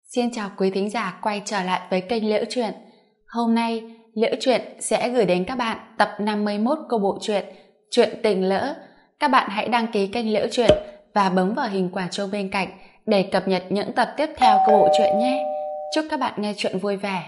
Xin chào quý thính giả quay trở lại với kênh Liễu Chuyện. Hôm nay, Liễu Chuyện sẽ gửi đến các bạn tập 51 của bộ truyện Chuyện Tình Lỡ. Các bạn hãy đăng ký kênh Liễu Chuyện và bấm vào hình quả chuông bên cạnh để cập nhật những tập tiếp theo của bộ truyện nhé. Chúc các bạn nghe chuyện vui vẻ.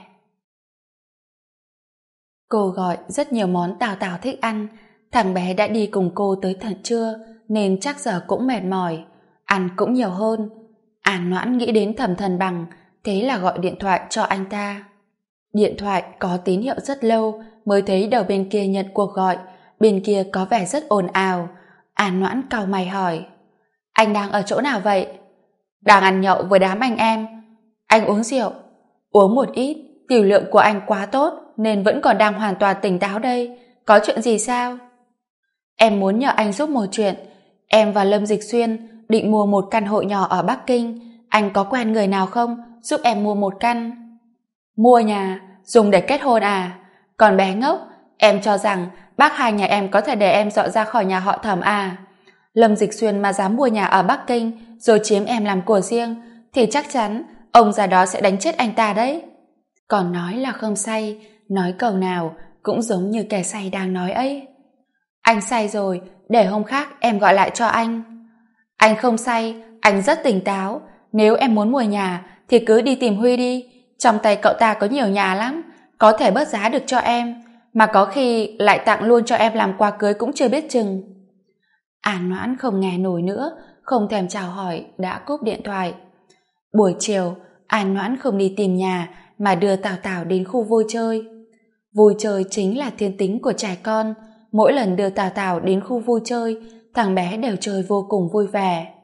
Cô gọi rất nhiều món Tào Tào thích ăn. Thằng bé đã đi cùng cô tới tận trưa nên chắc giờ cũng mệt mỏi. Ăn cũng nhiều hơn. An Noãn nghĩ đến Thẩm Thần Bằng, thế là gọi điện thoại cho anh ta. Điện thoại có tín hiệu rất lâu mới thấy đầu bên kia nhận cuộc gọi. Bên kia có vẻ rất ồn ào. An Noãn cau mày hỏi: Anh đang ở chỗ nào vậy? Đang ăn nhậu với đám anh em. Anh uống rượu? Uống một ít, tiểu lượng của anh quá tốt nên vẫn còn đang hoàn toàn tỉnh táo đây. Có chuyện gì sao? Em muốn nhờ anh giúp một chuyện. Em và Lâm Dịch Xuyên định mua một căn hộ nhỏ ở Bắc Kinh. Anh có quen người nào không? Giúp em mua một căn. Mua nhà? Dùng để kết hôn à? Còn bé ngốc, em cho rằng bác hai nhà em có thể để em dọn ra khỏi nhà họ Thẩm à? Lâm Dịch Xuyên mà dám mua nhà ở Bắc Kinh rồi chiếm em làm của riêng thì chắc chắn ông già đó sẽ đánh chết anh ta đấy. Còn nói là không say, nói câu nào cũng giống như kẻ say đang nói ấy. Anh say rồi, để hôm khác em gọi lại cho anh. Anh không say, anh rất tỉnh táo. Nếu em muốn mua nhà thì cứ đi tìm Huy đi. Trong tay cậu ta có nhiều nhà lắm, có thể bớt giá được cho em, mà có khi lại tặng luôn cho em làm quà cưới cũng chưa biết chừng. An Noãn không nghe nổi nữa, không thèm chào hỏi đã cúp điện thoại. Buổi chiều, An Noãn không đi tìm nhà mà đưa Tào Tào đến khu vui chơi. Vui chơi chính là thiên tính của trẻ con. Mỗi lần đưa Tào Tào đến khu vui chơi, thằng bé đều chơi vô cùng vui vẻ.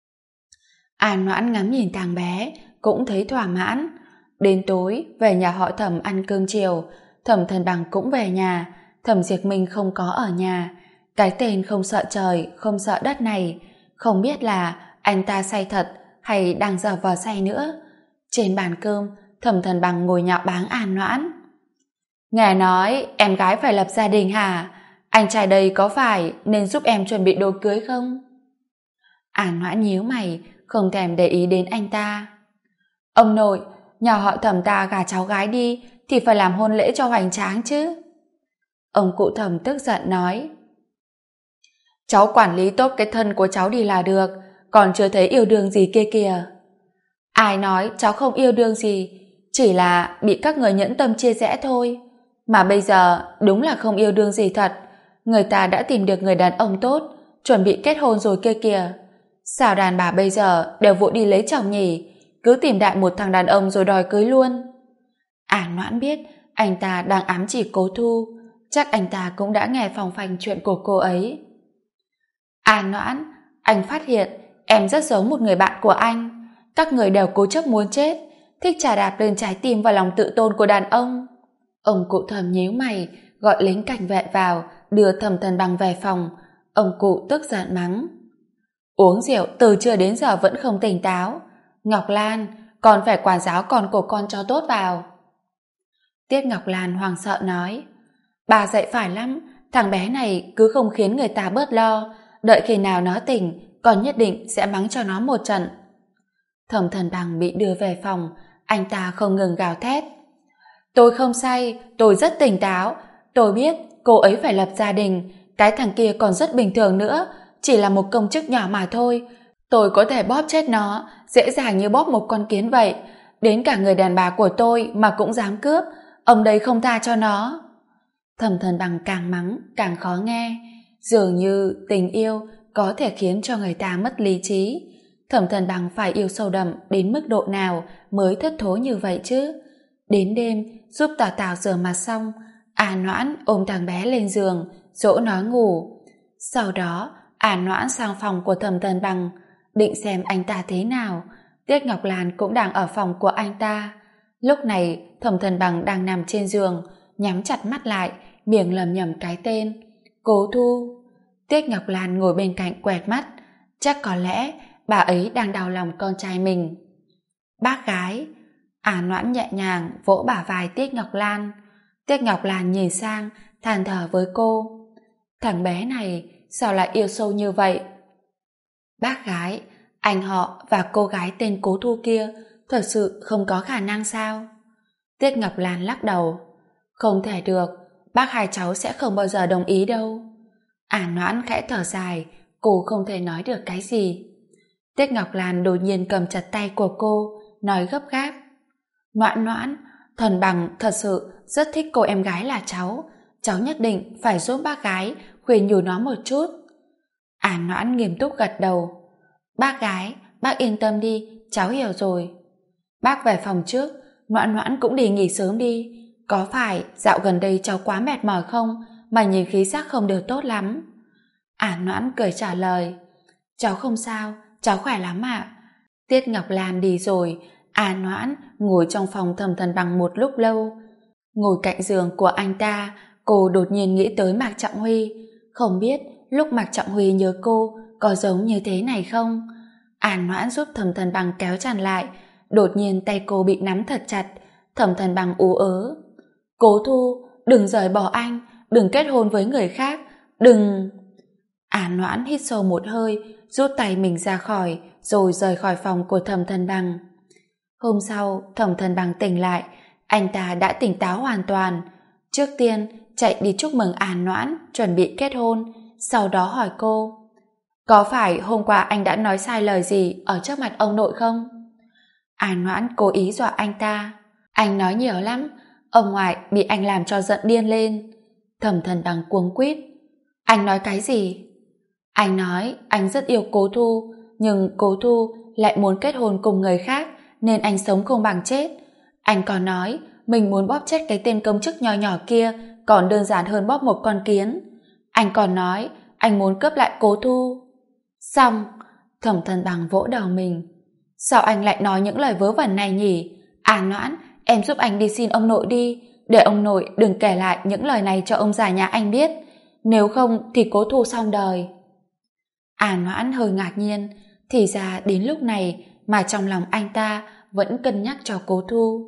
An Noãn ngắm nhìn thằng bé cũng thấy thỏa mãn. Đến tối về nhà họ Thẩm ăn cơm chiều. Thẩm Thần Bằng cũng về nhà. Thẩm Diệt Minh không có ở nhà. Cái tên không sợ trời không sợ đất này, không biết là anh ta say thật hay đang giở vờ say nữa. Trên bàn cơm, Thẩm Thần Bằng ngồi nhạo báng An Noãn. Nghe nói em gái phải lập gia đình hả? Anh trai đây có phải nên giúp em chuẩn bị đồ cưới không? An Noãn nhíu mày, không thèm để ý đến anh ta. Ông nội, nhà họ Thẩm ta gả cháu gái đi thì phải làm hôn lễ cho hoành tráng chứ. Ông cụ Thẩm tức giận nói: Cháu quản lý tốt cái thân của cháu đi là được, còn chưa thấy yêu đương gì kia kìa. Ai nói cháu không yêu đương gì, chỉ là bị các người nhẫn tâm chia rẽ thôi. Mà bây giờ đúng là không yêu đương gì thật. Người ta đã tìm được người đàn ông tốt, chuẩn bị kết hôn rồi kia kìa. Sao đàn bà bây giờ đều vội đi lấy chồng nhỉ? Cứ tìm đại một thằng đàn ông rồi đòi cưới luôn. An Noãn biết anh ta đang ám chỉ Cố Thu. Chắc anh ta cũng đã nghe phòng phanh chuyện của cô ấy. An Noãn, anh phát hiện em rất giống một người bạn của anh. Các người đều cố chấp muốn chết, thích chà đạp lên trái tim và lòng tự tôn của đàn ông. Ông cụ Thẩm nhíu mày, gọi lính cảnh vệ vào, đưa Thẩm Thần Bằng về phòng. Ông cụ tức giận mắng: Uống rượu từ trưa đến giờ vẫn không tỉnh táo. Ngọc Lan, con phải quản giáo con của con cho tốt vào. Tiết Ngọc Lan hoảng sợ nói: Bà dạy phải lắm, thằng bé này cứ không khiến người ta bớt lo. Đợi khi nào nó tỉnh, con nhất định sẽ mắng cho nó một trận. Thẩm Thần Bằng bị đưa về phòng, anh ta không ngừng gào thét: Tôi không say, tôi rất tỉnh táo. Tôi biết cô ấy phải lập gia đình. Cái thằng kia còn rất bình thường nữa, chỉ là một công chức nhỏ mà thôi. Tôi có thể bóp chết nó dễ dàng như bóp một con kiến vậy. Đến cả người đàn bà của tôi mà cũng dám cướp, ông đây không tha cho nó. Thẩm Thần Bằng càng mắng càng khó nghe. Dường như tình yêu có thể khiến cho người ta mất lý trí. Thẩm Thần Bằng phải yêu sâu đậm đến mức độ nào mới thất thố như vậy chứ? Đến đêm giúp Tào Tào rửa mặt xong, An Noãn ôm thằng bé lên giường dỗ nó ngủ. Sau đó An Noãn sang phòng của Thẩm Thần Bằng định xem anh ta thế nào. Tiết Ngọc Lan cũng đang ở phòng của anh ta. Lúc này Thẩm Thần Bằng đang nằm trên giường, nhắm chặt mắt lại, miệng lẩm nhẩm cái tên Cố Thu. Tiết Ngọc Lan ngồi bên cạnh quẹt mắt. Chắc có lẽ bà ấy đang đau lòng con trai mình. Bác gái. An Noãn nhẹ nhàng vỗ bả vai Tiết Ngọc Lan. Tiết Ngọc Lan nhìn sang, than thở với cô: Thằng bé này sao lại yêu sâu như vậy? Bác gái, anh họ và cô gái tên Cố Thu kia thật sự không có khả năng sao? Tiết Ngọc Lan lắc đầu. Không thể được, bác hai cháu sẽ không bao giờ đồng ý đâu. Noãn khẽ thở dài, cô không thể nói được cái gì. Tiết Ngọc Lan đột nhiên cầm chặt tay của cô, nói gấp gáp. Noãn Noãn, Thần Bằng thật sự rất thích cô em gái là cháu nhất định phải giúp bác gái khuyên nhủ nó một chút. Noãn nghiêm túc gật đầu. Bác gái, bác yên tâm đi, cháu hiểu rồi. Bác về phòng trước, Noãn Noãn cũng đi nghỉ sớm đi. Có phải dạo gần đây cháu quá mệt mỏi không mà nhìn khí sắc không được tốt lắm? Noãn cười trả lời. Cháu không sao, cháu khỏe lắm ạ. Tiết Ngọc Lan đi rồi, Noãn ngồi trong phòng Thẩm Thần Bằng một lúc lâu. Ngồi cạnh giường của anh ta, cô đột nhiên nghĩ tới Mạc Trọng Huy. Không biết lúc Mạc Trọng Huy nhớ cô có giống như thế này không? Noãn giúp Thẩm Thần Bằng kéo chăn lại, đột nhiên tay cô bị nắm thật chặt. Thẩm Thần Bằng ú ớ. Cố Thu, đừng rời bỏ anh, đừng kết hôn với người khác, đừng... Noãn hít sâu một hơi, rút tay mình ra khỏi, rồi rời khỏi phòng của Thẩm Thần Bằng. Hôm sau, Thẩm Thần Bằng tỉnh lại, anh ta đã tỉnh táo hoàn toàn. Trước tiên, chạy đi chúc mừng Noãn, chuẩn bị kết hôn, sau đó hỏi cô. Có phải hôm qua anh đã nói sai lời gì ở trước mặt ông nội không? Noãn cố ý dọa anh ta. Anh nói nhiều lắm, ông ngoại bị anh làm cho giận điên lên. Thẩm Thần Bằng cuống quýt. Anh nói cái gì? Anh nói anh rất yêu Cố Thu, nhưng Cố Thu lại muốn kết hôn cùng người khác, nên anh sống không bằng chết. Anh còn nói mình muốn bóp chết cái tên công chức nhỏ nhỏ kia còn đơn giản hơn bóp một con kiến. Anh còn nói anh muốn cướp lại Cố Thu. Xong, Thẩm Thần Bằng vỗ đầu mình. Sao anh lại nói những lời vớ vẩn này nhỉ? Noãn, em giúp anh đi xin ông nội đi, để ông nội đừng kể lại những lời này cho ông già nhà anh biết. Nếu không thì Cố Thu xong đời. Noãn hơi ngạc nhiên, thì ra đến lúc này mà trong lòng anh ta vẫn cân nhắc cho Cố Thu.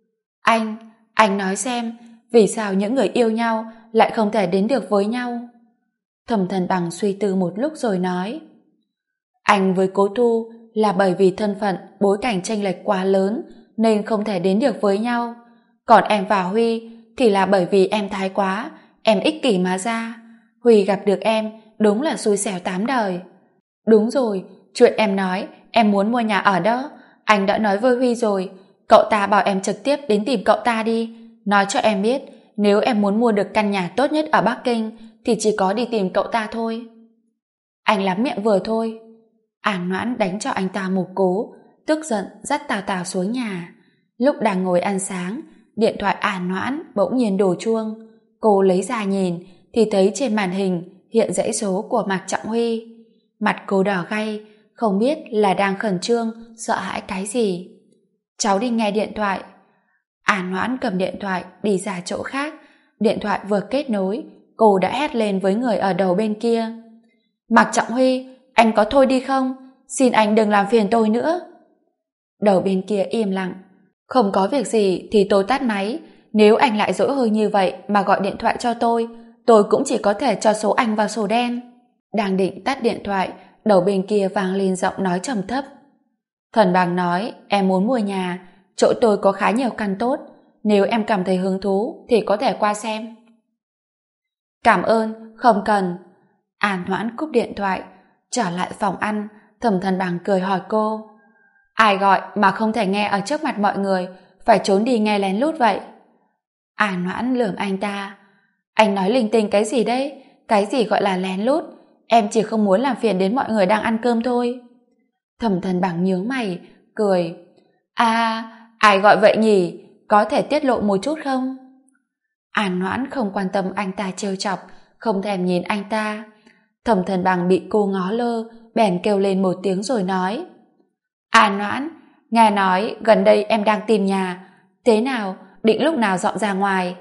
Anh nói xem, vì sao những người yêu nhau lại không thể đến được với nhau? Thẩm Thần Bằng suy tư một lúc rồi nói. Anh với Cố Thu là bởi vì thân phận, bối cảnh chênh lệch quá lớn nên không thể đến được với nhau. Còn em và Huy thì là bởi vì em thái quá, em ích kỷ mà ra. Huy gặp được em đúng là xui xẻo tám đời. Đúng rồi, chuyện em nói em muốn mua nhà ở đó, anh đã nói với Huy rồi. Cậu ta bảo em trực tiếp đến tìm cậu ta đi, nói cho em biết nếu em muốn mua được căn nhà tốt nhất ở Bắc Kinh thì chỉ có đi tìm cậu ta thôi. Anh lắm miệng vừa thôi. Noãn đánh cho anh ta một cú, tức giận dắt Tào Tào xuống nhà. Lúc đang ngồi ăn sáng, điện thoại Noãn bỗng nhiên đổ chuông. Cô lấy ra nhìn thì thấy trên màn hình hiện dãy số của Mạc Trọng Huy. Mặt cô đỏ gay, không biết là đang khẩn trương, sợ hãi cái gì. Cháu đi nghe điện thoại. Noãn cầm điện thoại đi ra chỗ khác. Điện thoại vừa kết nối, cô đã hét lên với người ở đầu bên kia. Mạc Trọng Huy, anh có thôi đi không? Xin anh đừng làm phiền tôi nữa. Đầu bên kia im lặng. Không có việc gì thì tôi tắt máy. Nếu anh lại dỗi hơi như vậy mà gọi điện thoại cho tôi cũng chỉ có thể cho số anh vào sổ đen. Đang định tắt điện thoại, đầu bên kia vang lên giọng nói trầm thấp. Thần Bằng nói em muốn mua nhà, chỗ tôi có khá nhiều căn tốt, nếu em cảm thấy hứng thú thì có thể qua xem. Cảm ơn, không cần. Noãn cúp điện thoại, trở lại phòng ăn. Thẩm Thần Bằng cười hỏi cô. Ai gọi mà không thể nghe ở trước mặt mọi người, phải trốn đi nghe lén lút vậy? Noãn lườm anh ta. Anh nói linh tinh cái gì đấy? Cái gì gọi là lén lút? Em chỉ không muốn làm phiền đến mọi người đang ăn cơm thôi. Thẩm Thần Bằng nhướng mày, cười. Ai gọi vậy nhỉ? Có thể tiết lộ một chút không? Noãn không quan tâm anh ta trêu chọc, không thèm nhìn anh ta. Thẩm Thần Bằng bị cô ngó lơ, bèn kêu lên một tiếng rồi nói. Noãn, nghe nói gần đây em đang tìm nhà. Thế nào, định lúc nào dọn ra ngoài?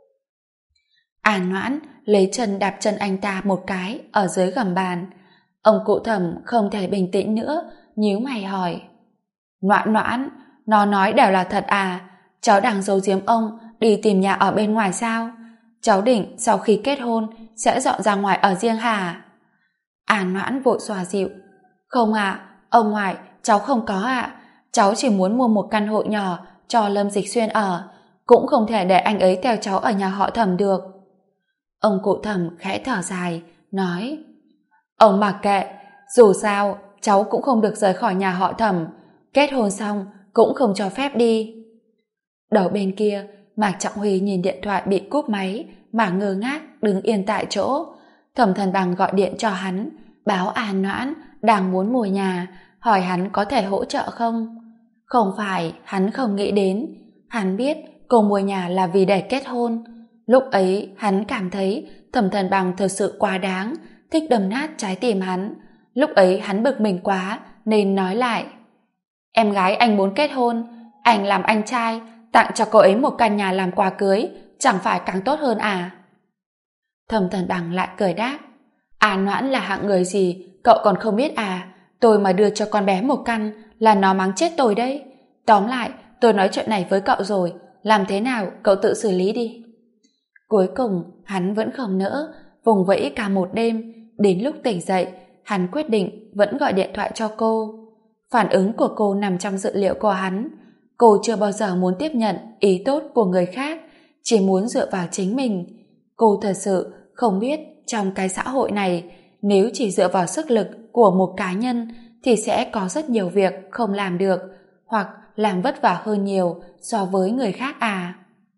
Noãn lấy chân đạp chân anh ta một cái ở dưới gầm bàn. Ông cụ Thẩm không thể bình tĩnh nữa, nhíu mày hỏi. Noãn, nó nói đều là thật à? Cháu đang giấu giếm ông đi tìm nhà ở bên ngoài sao? Cháu định sau khi kết hôn sẽ dọn ra ngoài ở riêng hả? Noãn vội xòa dịu. Không ạ, ông ngoại, cháu không có ạ. cháu chỉ muốn mua một căn hộ nhỏ cho Lâm Dịch Xuyên ở, cũng không thể để anh ấy theo cháu ở nhà họ Thẩm được. Ông cụ Thẩm khẽ thở dài, nói: Ông mặc kệ, dù sao cháu cũng không được rời khỏi nhà họ Thẩm, kết hôn xong cũng không cho phép đi. Đầu bên kia, Mạc Trọng Huy nhìn điện thoại bị cúp máy mà ngơ ngác đứng yên tại chỗ. Thẩm Thần Bằng gọi điện cho hắn, báo An Noãn đang muốn mua nhà, hỏi hắn có thể hỗ trợ không. Không phải hắn không nghĩ đến, hắn biết cô mua nhà là vì để kết hôn. Lúc ấy hắn cảm thấy Thẩm Thần Bằng thật sự quá đáng, thích đâm nát trái tim hắn. Lúc ấy hắn bực mình quá nên nói lại: Em gái anh muốn kết hôn, anh làm anh trai tặng cho cô ấy một căn nhà làm quà cưới, chẳng phải càng tốt hơn à? Thẩm Thần Bằng lại cười đáp: An Noãn là hạng người gì cậu còn không biết à? Tôi mà đưa cho con bé một căn là nó mắng chết tôi đấy. Tóm lại, tôi nói chuyện này với cậu rồi, làm thế nào cậu tự xử lý đi. Cuối cùng hắn vẫn không nỡ, vùng vẫy cả một đêm. Đến lúc tỉnh dậy, hắn quyết định vẫn gọi điện thoại cho cô. Phản ứng của cô nằm trong dự liệu của hắn. Cô chưa bao giờ muốn tiếp nhận ý tốt của người khác, chỉ muốn dựa vào chính mình. Cô thật sự không biết trong cái xã hội này, nếu chỉ dựa vào sức lực của một cá nhân thì sẽ có rất nhiều việc không làm được, hoặc làm vất vả hơn nhiều so với người khác à.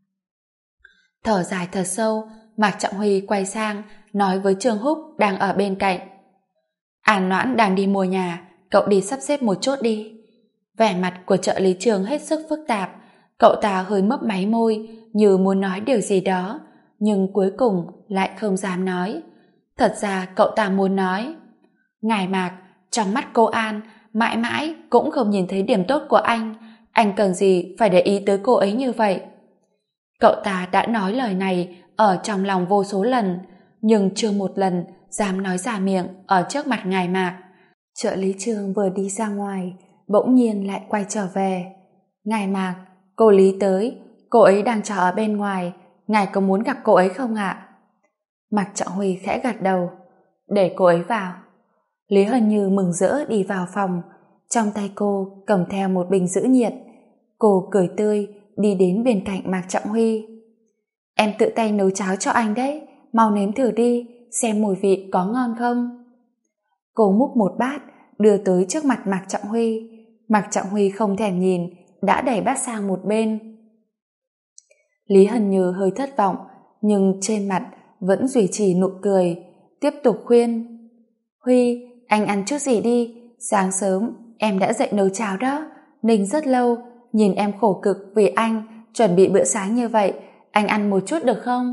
Thở dài thật sâu, Mạc Trọng Huy quay sang nói với Trương Húc đang ở bên cạnh: An Noãn đang đi mua nhà, cậu đi sắp xếp một chút đi. Vẻ mặt của trợ lý Trương hết sức phức tạp, cậu ta hơi mấp máy môi như muốn nói điều gì đó, nhưng cuối cùng lại không dám nói. Thật ra cậu ta muốn nói: Ngài Mạc, trong mắt cô An mãi mãi cũng không nhìn thấy điểm tốt của anh cần gì phải để ý tới cô ấy như vậy. Cậu ta đã nói lời này ở trong lòng vô số lần, nhưng chưa một lần dám nói ra miệng ở trước mặt ngài Mạc. Trợ lý Trương vừa đi ra ngoài, bỗng nhiên lại quay trở về. Ngài Mạc, cô Lý tới, cô ấy đang chờ ở bên ngoài, ngài có muốn gặp cô ấy không ạ? Mạc Trọng Huy khẽ gật đầu: Để cô ấy vào. Lý Hân Như mừng rỡ đi vào phòng, trong tay cô cầm theo một bình giữ nhiệt. Cô cười tươi đi đến bên cạnh Mạc Trọng Huy. Em tự tay nấu cháo cho anh đấy, mau nếm thử đi, xem mùi vị có ngon không. Cô múc một bát đưa tới trước mặt Mạc Trọng Huy. Mạc Trọng Huy không thèm nhìn, đã đẩy bát sang một bên. Lý Hân Như hơi thất vọng, nhưng trên mặt vẫn duy trì nụ cười, tiếp tục khuyên: Huy, anh ăn chút gì đi, sáng sớm em đã dậy nấu cháo đó, Ninh rất lâu, nhìn em khổ cực vì anh chuẩn bị bữa sáng như vậy, anh ăn một chút được không?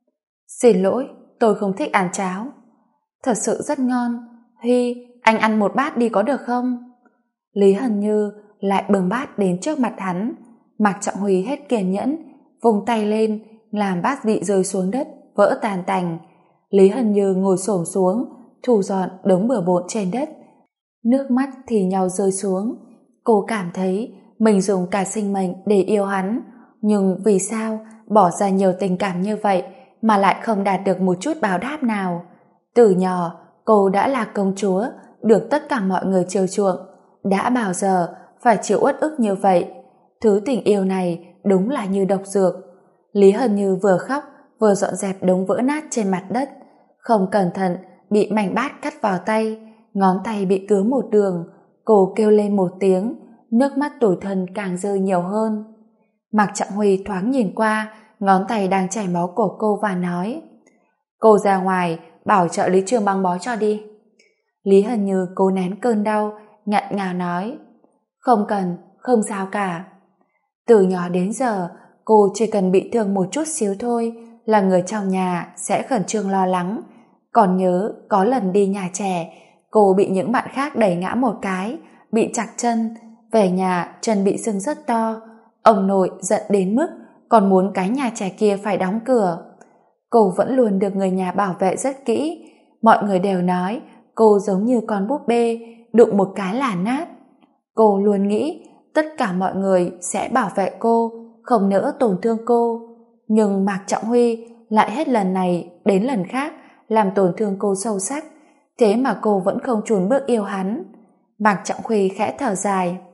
Xin lỗi, tôi không thích ăn cháo. Thật sự rất ngon, Huy, anh ăn một bát đi có được không? Lý Hân Như lại bưng bát đến trước mặt hắn. Mạc Trọng Huy hết kiên nhẫn, vung tay lên làm bát vị rơi xuống đất, vỡ tàn tành. Lý Hân Như ngồi xổm xuống thu dọn đống bừa bộn trên đất, nước mắt thì nhau rơi xuống. Cô cảm thấy mình dùng cả sinh mệnh để yêu hắn, nhưng vì sao bỏ ra nhiều tình cảm như vậy mà lại không đạt được một chút báo đáp nào? Từ nhỏ cô đã là công chúa, được tất cả mọi người chiều chuộng, đã bao giờ phải chịu uất ức như vậy? Thứ tình yêu này đúng là như độc dược. Lý Hân Như vừa khóc vừa dọn dẹp đống vỡ nát trên mặt đất, không cẩn thận bị mảnh bát cắt vào tay, ngón tay bị cứa một đường. Cô kêu lên một tiếng, nước mắt tủi thân càng rơi nhiều hơn. Mạc Trọng Huy thoáng nhìn qua ngón tay đang chảy máu của cô và nói: Cô ra ngoài bảo trợ lý Trương băng bó cho đi. Lý Hân Như cố nén cơn đau, nghẹn ngào nói: Không cần, không sao cả. Từ nhỏ đến giờ cô chỉ cần bị thương một chút xíu thôi là người trong nhà sẽ khẩn trương lo lắng. Còn nhớ có lần đi nhà trẻ, cô bị những bạn khác đẩy ngã một cái, bị chặt chân, về nhà chân bị sưng rất to. Ông nội giận đến mức còn muốn cái nhà trẻ kia phải đóng cửa. Cô vẫn luôn được người nhà bảo vệ rất kỹ, mọi người đều nói cô giống như con búp bê đụng một cái là nát. Cô luôn nghĩ tất cả mọi người sẽ bảo vệ cô, không nỡ tổn thương cô, nhưng Mạc Trọng Huy lại hết lần này đến lần khác làm tổn thương cô sâu sắc, thế mà cô vẫn không chùn bước yêu hắn. Mạc Trọng Huy khẽ thở dài: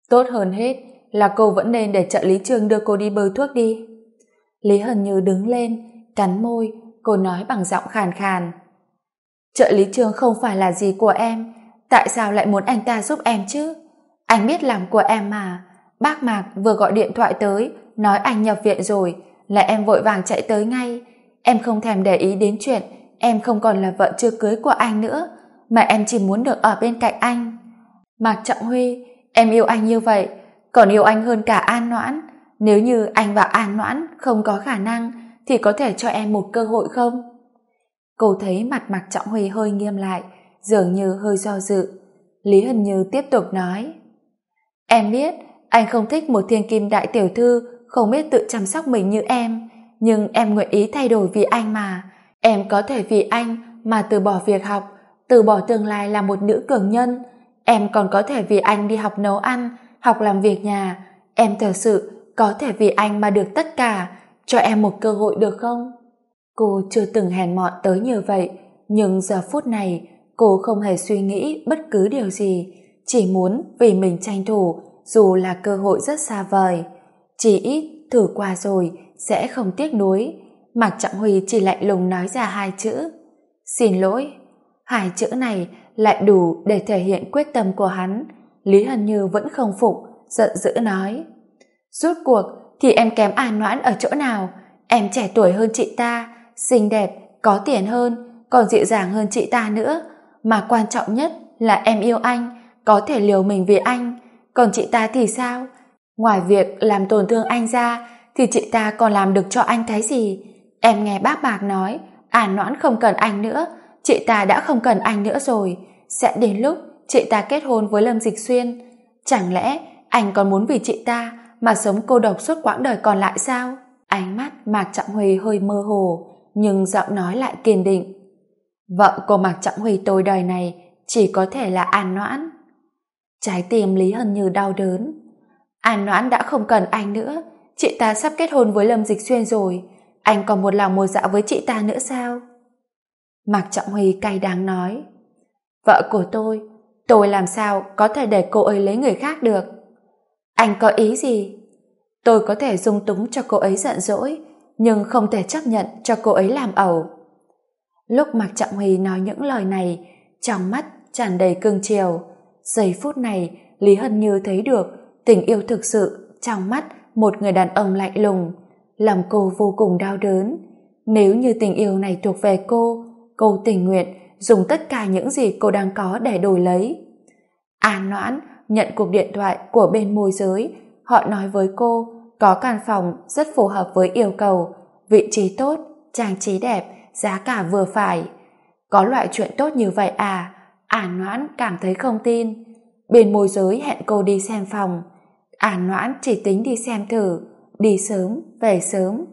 Tốt hơn hết là cô vẫn nên để trợ lý Trương đưa cô đi bôi thuốc đi. Lý Hân Như đứng lên, cắn môi, cô nói bằng giọng khàn khàn. Trợ lý Trương không phải là gì của em, tại sao lại muốn anh ta giúp em chứ? Anh biết làm của em mà. Bác Mạc vừa gọi điện thoại tới, nói anh nhập viện rồi, là em vội vàng chạy tới ngay. Em không thèm để ý đến chuyện em không còn là vợ chưa cưới của anh nữa, mà em chỉ muốn được ở bên cạnh anh. Mạc Trọng Huy, em yêu anh như vậy, còn yêu anh hơn cả An Noãn. Nếu như anh và An Noãn không có khả năng, thì có thể cho em một cơ hội không? Cô thấy mặt Mạc Trọng Huy hơi nghiêm lại, dường như hơi do dự. Lý Hân Như tiếp tục nói. Em biết, anh không thích một thiên kim đại tiểu thư không biết tự chăm sóc mình như em, nhưng em nguyện ý thay đổi vì anh mà. Em có thể vì anh mà từ bỏ việc học, từ bỏ tương lai là một nữ cường nhân. Em còn có thể vì anh đi học nấu ăn, học làm việc nhà. Em thật sự có thể vì anh mà được tất cả. Cho em một cơ hội được không? Cô chưa từng hèn mọn tới như vậy, nhưng giờ phút này cô không hề suy nghĩ bất cứ điều gì, chỉ muốn vì mình tranh thủ, dù là cơ hội rất xa vời. Chỉ ít thử qua rồi sẽ không tiếc nuối. Mạc Trọng Huy chỉ lạnh lùng nói ra hai chữ: xin lỗi. Hai chữ này lại đủ để thể hiện quyết tâm của hắn. Lý Hân Như vẫn không phục, giận dữ nói: rốt cuộc thì em kém An Noãn ở chỗ nào? Em trẻ tuổi hơn chị ta, xinh đẹp, có tiền hơn, còn dịu dàng hơn chị ta nữa. Mà quan trọng nhất là em yêu anh, có thể liều mình vì anh. Còn chị ta thì sao? Ngoài việc làm tổn thương anh ra, thì chị ta còn làm được cho anh cái gì? Em nghe bác Mạc nói, An Noãn không cần anh nữa, chị ta đã không cần anh nữa rồi. Sẽ đến lúc chị ta kết hôn với Lâm Dịch Xuyên. Chẳng lẽ anh còn muốn vì chị ta mà sống cô độc suốt quãng đời còn lại sao? Ánh mắt Mạc Trọng Huy hơi mơ hồ, nhưng giọng nói lại kiên định. Vợ của Mạc Trọng Huy tôi đời này chỉ có thể là An Noãn. Trái tim Lý Hân Như đau đớn. An Noãn đã không cần anh nữa, chị ta sắp kết hôn với Lâm Dịch Xuyên rồi, anh còn một lòng một dạ với chị ta nữa sao? Mạc Trọng Huy cay đắng nói. Vợ của tôi làm sao có thể để cô ấy lấy người khác được? Anh có ý gì? Tôi có thể dung túng cho cô ấy giận dỗi, nhưng không thể chấp nhận cho cô ấy làm ẩu. Lúc Mạc Trọng Huy nói những lời này, trong mắt tràn đầy cương chiều. Giây phút này, Lý Hân Như thấy được tình yêu thực sự trong mắt một người đàn ông lạnh lùng. Lòng cô vô cùng đau đớn. Nếu như tình yêu này thuộc về cô tình nguyện dùng tất cả những gì cô đang có để đổi lấy. An Noãn nhận cuộc điện thoại của bên môi giới. Họ nói với cô có căn phòng rất phù hợp với yêu cầu, vị trí tốt, trang trí đẹp, giá cả vừa phải. Có loại chuyện tốt như vậy à? An Noãn cảm thấy không tin. Bên môi giới hẹn cô đi xem phòng. An Noãn chỉ tính đi xem thử, đi sớm, về sớm.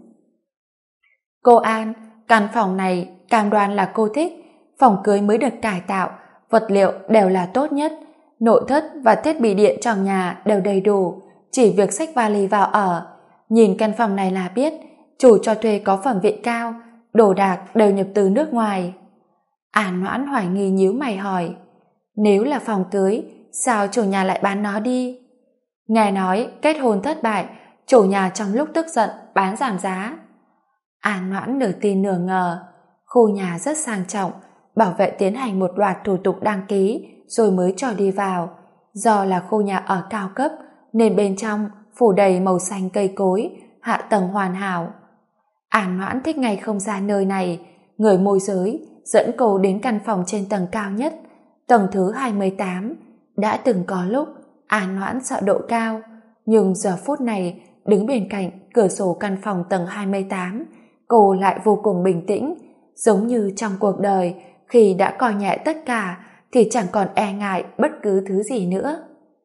Cô An, căn phòng này cam đoan là cô thích. Phòng cưới mới được cải tạo, vật liệu đều là tốt nhất. Nội thất và thiết bị điện trong nhà đều đầy đủ, chỉ việc xách vali vào ở. Nhìn căn phòng này là biết, chủ cho thuê có phẩm vị cao, đồ đạc đều nhập từ nước ngoài. An Noãn hoài nghi nhíu mày hỏi, nếu là phòng cưới, sao chủ nhà lại bán nó đi? Nghe nói kết hôn thất bại, chủ nhà trong lúc tức giận bán giảm giá. An Noãn nửa tin nửa ngờ. Khu nhà rất sang trọng, bảo vệ tiến hành một loạt thủ tục đăng ký rồi mới cho đi vào. Do là khu nhà ở cao cấp nên bên trong phủ đầy màu xanh cây cối, hạ tầng hoàn hảo. An Noãn thích ngay không gian nơi này. Người môi giới dẫn cô đến căn phòng trên tầng cao nhất, tầng thứ 28. Đã từng có lúc An Noãn sợ độ cao, nhưng giờ phút này đứng bên cạnh cửa sổ căn phòng tầng 28, cô lại vô cùng bình tĩnh, giống như trong cuộc đời khi đã coi nhẹ tất cả thì chẳng còn e ngại bất cứ thứ gì nữa.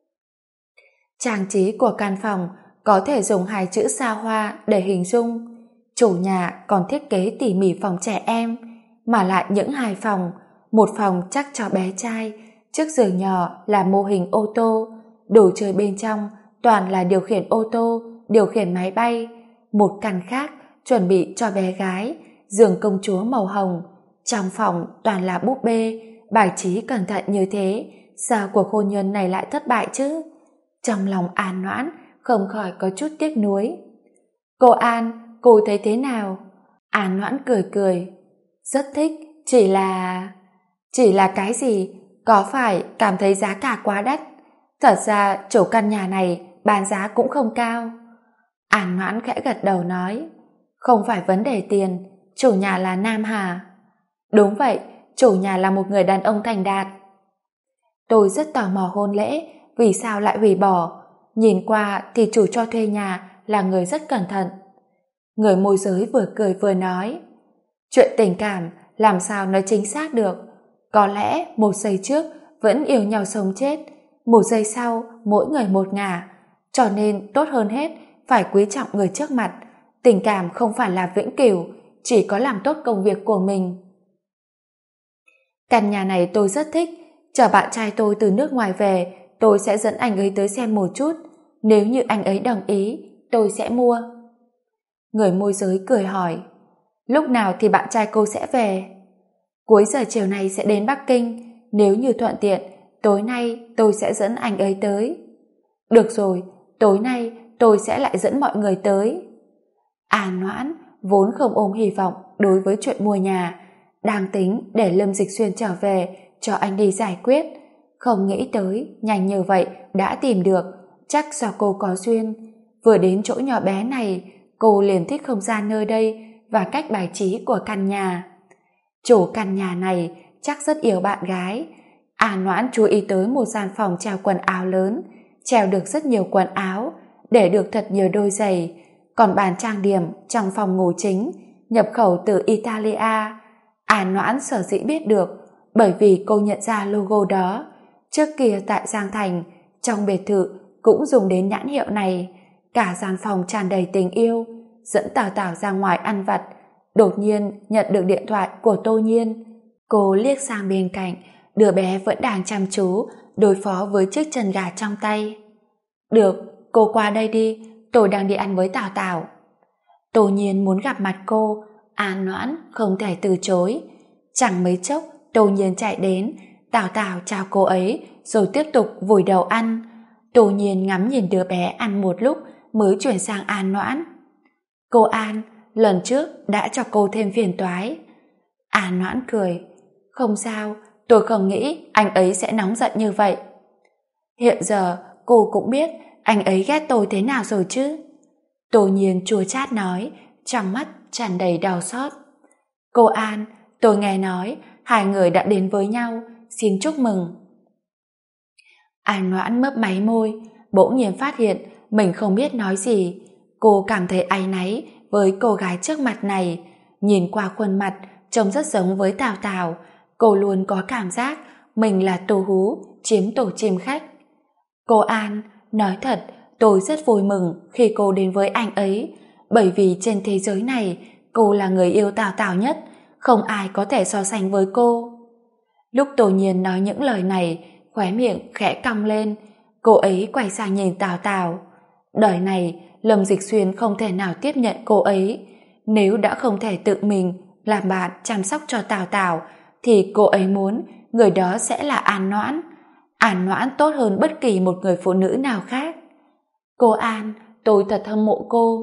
Trang trí của căn phòng có thể dùng hai chữ xa hoa để hình dung. Chủ nhà còn thiết kế tỉ mỉ phòng trẻ em, mà lại những hai phòng, một phòng chắc cho bé trai, chiếc giường nhỏ là mô hình ô tô, đồ chơi bên trong toàn là điều khiển ô tô, điều khiển máy bay. Một căn khác chuẩn bị cho bé gái, giường công chúa màu hồng. Trong phòng toàn là búp bê, bài trí cẩn thận như thế, sao cuộc hôn nhân này lại thất bại chứ? Trong lòng An Noãn không khỏi có chút tiếc nuối. Cô An, cô thấy thế nào? An Noãn cười cười. Rất thích, chỉ là cái gì? Có phải cảm thấy giá cả quá đắt? Thật ra chủ căn nhà này bán giá cũng không cao. An Noãn khẽ gật đầu nói. Không phải vấn đề tiền, chủ nhà là Nam Hà. Đúng vậy, chủ nhà là một người đàn ông thành đạt. Tôi rất tò mò hôn lễ, vì sao lại hủy bỏ? Nhìn qua thì chủ cho thuê nhà là người rất cẩn thận. Người môi giới vừa cười vừa nói. Chuyện tình cảm làm sao nói chính xác được? Có lẽ một giây trước vẫn yêu nhau sống chết, một giây sau mỗi người một ngả. Cho nên tốt hơn hết phải quý trọng người trước mặt. Tình cảm không phải là vĩnh cửu, chỉ có làm tốt công việc của mình. Căn nhà này tôi rất thích. Chờ bạn trai tôi từ nước ngoài về, tôi sẽ dẫn anh ấy tới xem một chút. Nếu như anh ấy đồng ý, tôi sẽ mua. Người môi giới cười hỏi. Lúc nào thì bạn trai cô sẽ về? Cuối giờ chiều nay sẽ đến Bắc Kinh. Nếu như thuận tiện, tối nay tôi sẽ dẫn anh ấy tới. Được rồi, tối nay tôi sẽ lại dẫn mọi người tới. An Noãn vốn không ôm hy vọng đối với chuyện mua nhà, đang tính để Lâm Dịch Xuyên trở về cho anh đi giải quyết. Không nghĩ tới nhanh như vậy đã tìm được, chắc do cô có duyên. Vừa đến chỗ nhỏ bé này, cô liền thích không gian nơi đây và cách bài trí của căn nhà. Chủ căn nhà này chắc rất yêu bạn gái. An Noãn chú ý tới một gian phòng treo quần áo lớn, treo được rất nhiều quần áo, để được thật nhiều đôi giày. Còn bàn trang điểm trong phòng ngủ chính nhập khẩu từ Italia. An Noãn sở dĩ biết được bởi vì cô nhận ra logo đó. Trước kia tại Giang Thành, trong biệt thự cũng dùng đến nhãn hiệu này. Cả gian phòng tràn đầy tình yêu. Dẫn Tào Tào ra ngoài ăn vặt, đột nhiên nhận được điện thoại của Tô Nhiên. Cô liếc sang bên cạnh, đứa bé vẫn đang chăm chú đối phó với chiếc chân gà trong tay. Được, cô qua đây đi, tôi đang đi ăn với Tào Tào. Tô Nhiên muốn gặp mặt cô, An Noãn không thể từ chối. Chẳng mấy chốc Tô Nhiên chạy đến, Tào Tào chào cô ấy rồi tiếp tục vùi đầu ăn. Tô Nhiên ngắm nhìn đứa bé ăn một lúc mới chuyển sang An Noãn. Cô An, lần trước đã cho cô thêm phiền toái. An Noãn cười. Không sao, tôi không nghĩ anh ấy sẽ nóng giận như vậy. Hiện giờ cô cũng biết anh ấy ghét tôi thế nào rồi chứ. Tô Nhiên chua chát nói, trong mắt tràn đầy đau xót. Cô An, tôi nghe nói hai người đã đến với nhau, xin chúc mừng. An Noãn mấp máy môi, bỗng nhiên phát hiện mình không biết nói gì. Cô cảm thấy áy náy với cô gái trước mặt này. Nhìn qua khuôn mặt trông rất giống với Tào Tào, cô luôn có cảm giác mình là tổ hú chiếm tổ chim khách. Cô An, nói thật, tôi rất vui mừng khi cô đến với anh ấy, bởi vì trên thế giới này cô là người yêu Tào Tào nhất, không ai có thể so sánh với cô. Lúc Tô Nhiên nói những lời này, khóe miệng khẽ cong lên, cô ấy quay sang nhìn Tào Tào. Đời này Lâm Dịch Xuyên không thể nào tiếp nhận cô ấy. Nếu đã không thể tự mình làm bạn chăm sóc cho Tào Tào, thì cô ấy muốn người đó sẽ là An Noãn. An Noãn tốt hơn bất kỳ một người phụ nữ nào khác. Cô An, tôi thật hâm mộ cô.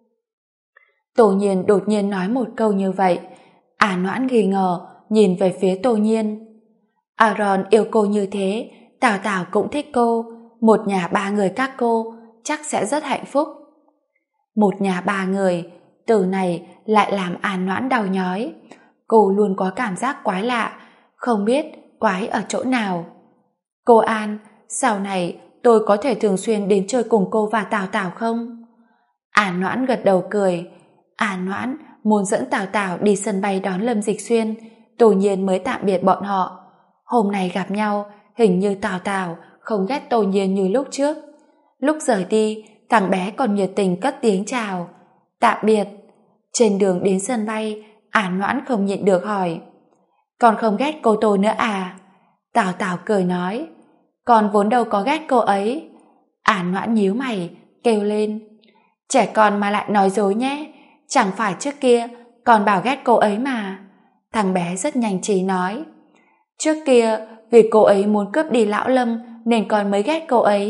Tô Nhiên đột nhiên nói một câu như vậy. An Noãn nghi ngờ nhìn về phía Tô Nhiên. Aaron yêu cô như thế, Tào Tào cũng thích cô, một nhà ba người các cô chắc sẽ rất hạnh phúc. Một nhà ba người, từ này lại làm An Noãn đau nhói. Cô luôn có cảm giác quái lạ, không biết quái ở chỗ nào. Cô An, sau này tôi có thể thường xuyên đến chơi cùng cô và Tào Tào không? An Noãn gật đầu cười. An Noãn muốn dẫn Tào Tào đi sân bay đón Lâm Dịch Xuyên, Tô Nhiên mới tạm biệt bọn họ. Hôm nay gặp nhau, hình như Tào Tào không ghét Tô Nhiên như lúc trước. Lúc rời đi, thằng bé còn nhiệt tình cất tiếng chào. Tạm biệt. Trên đường đến sân bay, An Noãn không nhịn được hỏi. Con không ghét cô Tô nữa à? Tào Tào cười nói. Con vốn đâu có ghét cô ấy. An Noãn nhíu mày, kêu lên. Trẻ con mà lại nói dối nhé. Chẳng phải trước kia con bảo ghét cô ấy mà. Thằng bé rất nhanh trí nói. Trước kia vì cô ấy muốn cướp đi lão Lâm nên con mới ghét cô ấy.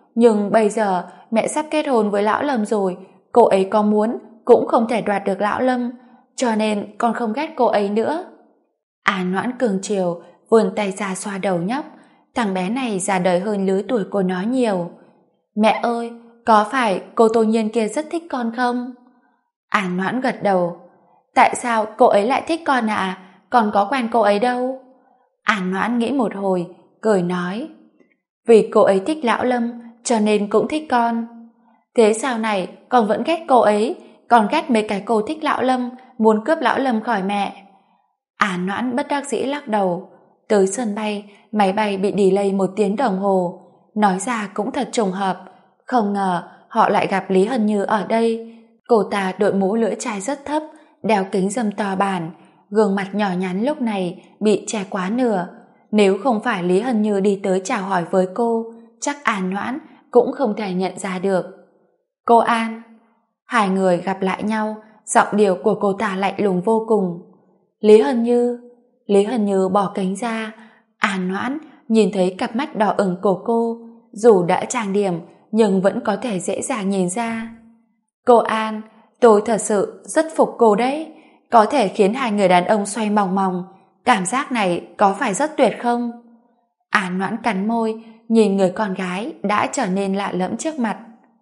Nhưng bây giờ mẹ sắp kết hôn với Lão Lâm rồi, cô ấy có muốn cũng không thể đoạt được Lão Lâm, cho nên con không ghét cô ấy nữa. An Noãn cưng chiều vươn tay ra xoa đầu nhóc. Thằng bé này già đời hơn lứa tuổi của nó nhiều. Mẹ ơi, có phải cô Tô Nhiên kia rất thích con không? An Noãn gật đầu. Tại sao cô ấy lại thích con ạ? Con có quen cô ấy đâu. An Noãn nghĩ một hồi, cười nói. Vì cô ấy thích Lão Lâm, cho nên cũng thích con. Thế sau này con vẫn ghét cô ấy, còn ghét mấy cái cô thích Lão Lâm, muốn cướp Lão Lâm khỏi mẹ. An Noãn bất đắc dĩ lắc đầu. Tới sân bay, máy bay bị delay 1 tiếng đồng hồ. Nói ra cũng thật trùng hợp. Không ngờ họ lại gặp Lý Hân Như ở đây. Cô ta đội mũ lưỡi chai rất thấp, đeo kính râm to bản, gương mặt nhỏ nhắn lúc này bị che quá nửa. Nếu không phải Lý Hân Như đi tới chào hỏi với cô, chắc An Noãn cũng không thể nhận ra được. Cô An. Hai người gặp lại nhau, giọng điệu của cô ta lạnh lùng vô cùng. Lý Hân Như. Lý Hân Như bỏ kính ra. An Noãn nhìn thấy cặp mắt đỏ ửng của cô, dù đã trang điểm nhưng vẫn có thể dễ dàng nhìn ra. Cô An, tôi thật sự rất phục cô đấy, có thể khiến hai người đàn ông xoay mòng mòng, cảm giác này có phải rất tuyệt không? An Noãn cắn môi, nhìn người con gái đã trở nên lạ lẫm trước mặt.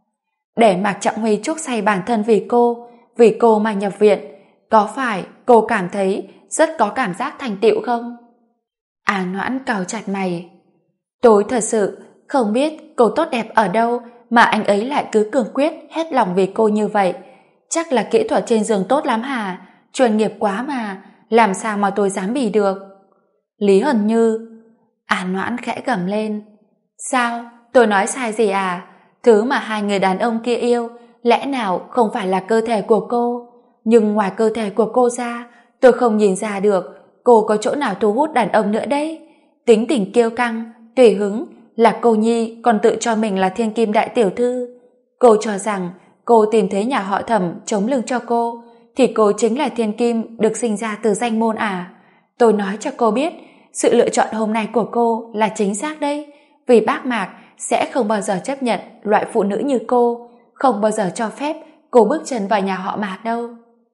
Để Mạc Trọng Huy chuốc say bản thân vì cô mà nhập viện, có phải cô cảm thấy rất có cảm giác thành tựu không? An Noãn cau chặt mày. Tôi thật sự không biết cô tốt đẹp ở đâu mà anh ấy lại cứ cương quyết hết lòng vì cô như vậy. Chắc là kỹ thuật trên giường tốt lắm hả? Chuyên nghiệp quá mà, làm sao mà tôi dám bì được? Lý Hân Như. An Noãn khẽ gầm lên. Sao? Tôi nói sai gì à? Thứ mà hai người đàn ông kia yêu lẽ nào không phải là cơ thể của cô? Nhưng ngoài cơ thể của cô ra, tôi không nhìn ra được cô có chỗ nào thu hút đàn ông nữa đấy. Tính tình kiêu căng, tùy hứng, là cô nhi còn tự cho mình là thiên kim đại tiểu thư. Cô cho rằng cô tìm thấy nhà họ Thẩm chống lưng cho cô, thì cô chính là thiên kim được sinh ra từ danh môn à? Tôi nói cho cô biết, sự lựa chọn hôm nay của cô là chính xác đấy, vì bác Mạc sẽ không bao giờ chấp nhận loại phụ nữ như cô, không bao giờ cho phép cô bước chân vào nhà họ Mạc đâu.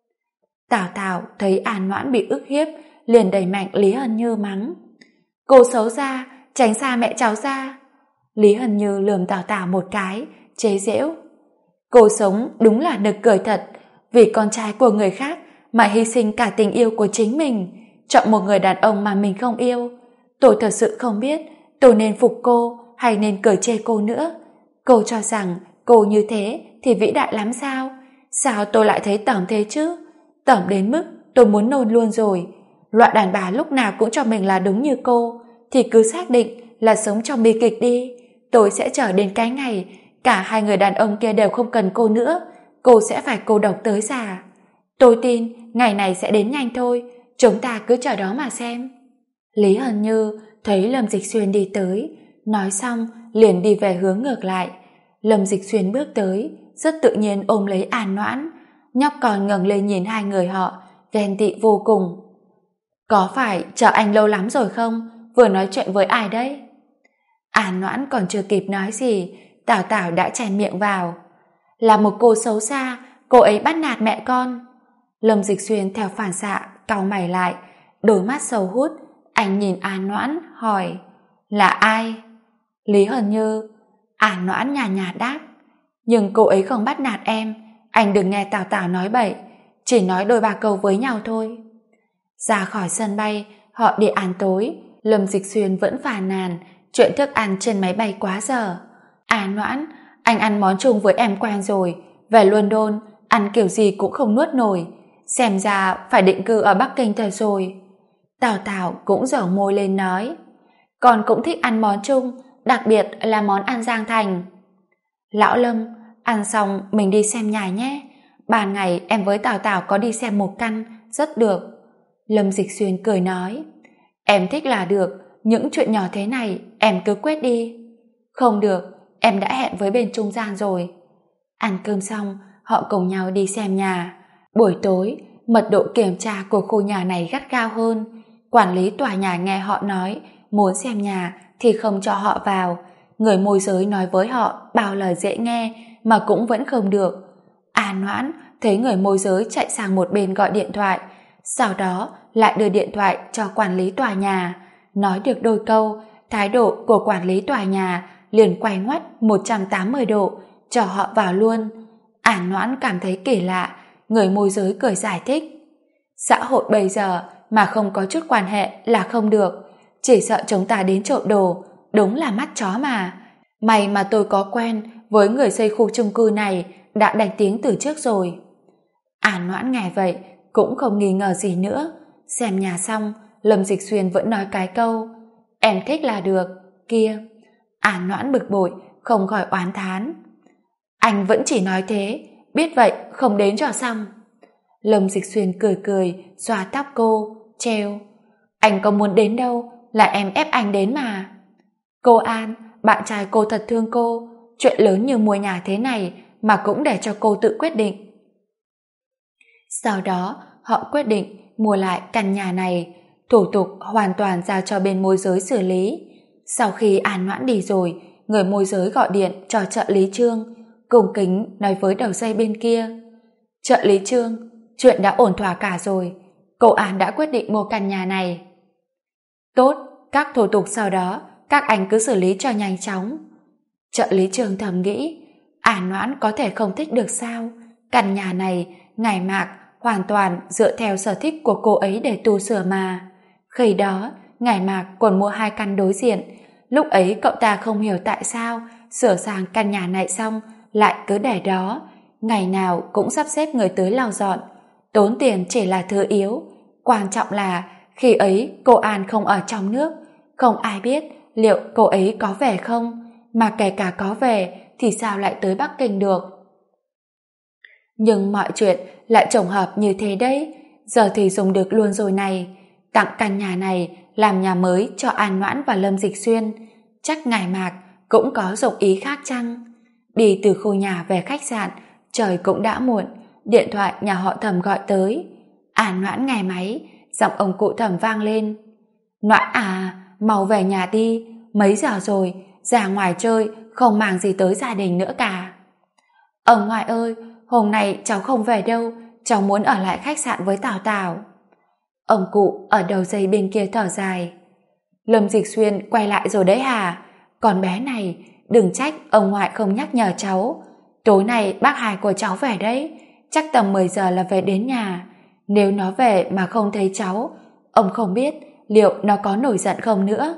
Tào Tào thấy An Noãn bị ức hiếp, liền đẩy mạnh Lý Hân Như mắng. Cô xấu xa, tránh xa mẹ cháu ra. Lý Hân Như lườm Tào Tào một cái, chế giễu. Cô sống đúng là nực cười thật, vì con trai của người khác mà hy sinh cả tình yêu của chính mình, chọn một người đàn ông mà mình không yêu. Tôi thật sự không biết tôi nên phục cô hay nên cười chê cô nữa. Cô cho rằng cô như thế thì vĩ đại lắm sao? Sao tôi lại thấy tởm thế chứ? Tởm đến mức tôi muốn nôn luôn rồi. Loại đàn bà lúc nào cũng cho mình là đúng như cô thì cứ xác định là sống trong bi kịch đi. Tôi sẽ chờ đến cái ngày cả hai người đàn ông kia đều không cần cô nữa, cô sẽ phải cô độc tới già. Tôi tin ngày này sẽ đến nhanh thôi, chúng ta cứ chờ đó mà xem. Lý Hân Như thấy Lâm Dịch Xuyên đi tới, nói xong liền đi về hướng ngược lại. Lâm Dịch Xuyên bước tới, rất tự nhiên ôm lấy An Noãn. Nhóc còn ngẩng lên nhìn hai người họ, ghen tị vô cùng. Có phải chờ anh lâu lắm rồi không? Vừa nói chuyện với ai đấy? An Noãn còn chưa kịp nói gì, Tào Tào đã chen miệng vào. Là một cô xấu xa, cô ấy bắt nạt mẹ con. Lâm Dịch Xuyên theo phản xạ cau mày lại, đôi mắt sầu hút. Anh nhìn An Noãn hỏi, là ai? Lý Hân Như. An Noãn nhàn nhạt đáp, nhưng cô ấy không bắt nạt em, anh đừng nghe Tào Tào nói bậy, chỉ nói đôi ba câu với nhau thôi. Ra khỏi sân bay, họ đi ăn tối. Lâm Dịch Xuyên vẫn phàn nàn chuyện thức ăn trên máy bay quá dở. An Noãn, anh ăn món chung với em quen rồi, về London ăn kiểu gì cũng không nuốt nổi, xem ra phải định cư ở Bắc Kinh thật rồi. Tào Tào cũng giở môi lên nói, con cũng thích ăn món chung, đặc biệt là món ăn Giang Thành. Lão Lâm, ăn xong mình đi xem nhà nhé, ban ngày em với Tào Tào có đi xem một căn, rất được. Lâm Dịch Xuyên cười nói, em thích là được, những chuyện nhỏ thế này em cứ quyết đi. Không được, em đã hẹn với bên trung gian rồi. Ăn cơm xong, họ cùng nhau đi xem nhà. Buổi tối, mật độ kiểm tra của khu nhà này gắt gao hơn. Quản lý tòa nhà nghe họ nói muốn xem nhà thì không cho họ vào, người môi giới nói với họ bao lời dễ nghe mà cũng vẫn không được. An Noãn thấy người môi giới chạy sang một bên gọi điện thoại, sau đó lại đưa điện thoại cho quản lý tòa nhà. Nói được đôi câu, thái độ của quản lý tòa nhà liền quay ngoắt 180 độ, cho họ vào luôn. An Noãn cảm thấy kỳ lạ, người môi giới cười giải thích. Xã hội bây giờ mà không có chút quan hệ là không được, chỉ sợ chúng ta đến trộm đồ, đúng là mắt chó mà. May mà tôi có quen với người xây khu chung cư này đã đánh tiếng từ trước rồi. An Noãn nghe vậy cũng không nghi ngờ gì nữa. Xem nhà xong, Lâm Dịch Xuyên vẫn nói cái câu em thích là được, kia. An Noãn bực bội, không khỏi oán thán. Anh vẫn chỉ nói thế, biết vậy không đến cho xong. Lâm Dịch Xuyên cười cười, xoa tóc cô, treo. Anh có muốn đến đâu, là em ép anh đến mà. Cô An, bạn trai cô thật thương cô, chuyện lớn như mua nhà thế này mà cũng để cho cô tự quyết định. Sau đó, họ quyết định mua lại căn nhà này, thủ tục hoàn toàn giao cho bên môi giới xử lý. Sau khi An Noãn đi rồi, người môi giới gọi điện cho trợ lý Trương, cung kính nói với đầu dây bên kia. Trợ lý Trương, chuyện đã ổn thỏa cả rồi, cô An đã quyết định mua căn nhà này. Tốt, các thủ tục sau đó các anh cứ xử lý cho nhanh chóng. Trợ lý Trương thầm nghĩ, An Noãn có thể không thích được sao? Căn nhà này, Ngải Mạc hoàn toàn dựa theo sở thích của cô ấy để tu sửa mà. Khi đó, Ngải Mạc còn mua 2 căn đối diện. Lúc ấy cậu ta không hiểu tại sao sửa sang căn nhà này xong lại cứ để đó, ngày nào cũng sắp xếp người tới lau dọn. Tốn tiền chỉ là thứ yếu, quan trọng là khi ấy cô An không ở trong nước, không ai biết liệu cô ấy có về không, mà kể cả có về thì sao lại tới Bắc Kinh được. Nhưng mọi chuyện lại trùng hợp như thế đấy, giờ thì dùng được luôn rồi này. Tặng căn nhà này làm nhà mới cho An Noãn và Lâm Dịch Xuyên, chắc Ngải Mạc cũng có dụng ý khác chăng? Đi từ khu nhà về khách sạn, trời cũng đã muộn, điện thoại nhà họ Thẩm gọi tới. An Noãn nghe máy, giọng ông cụ Thẩm vang lên. Noãn à, mau về nhà đi, mấy giờ rồi, ra ngoài chơi, không màng gì tới gia đình nữa cả. Ông ngoại ơi, hôm nay cháu không về đâu, cháu muốn ở lại khách sạn với Tào Tào. Ông cụ ở đầu dây bên kia thở dài. Lâm Dịch Xuyên quay lại rồi đấy hả? Con bé này, đừng trách ông ngoại không nhắc nhở cháu. Tối nay bác Hai của cháu về đấy, chắc tầm 10 giờ là về đến nhà. Nếu nó về mà không thấy cháu, ông không biết liệu nó có nổi giận không nữa.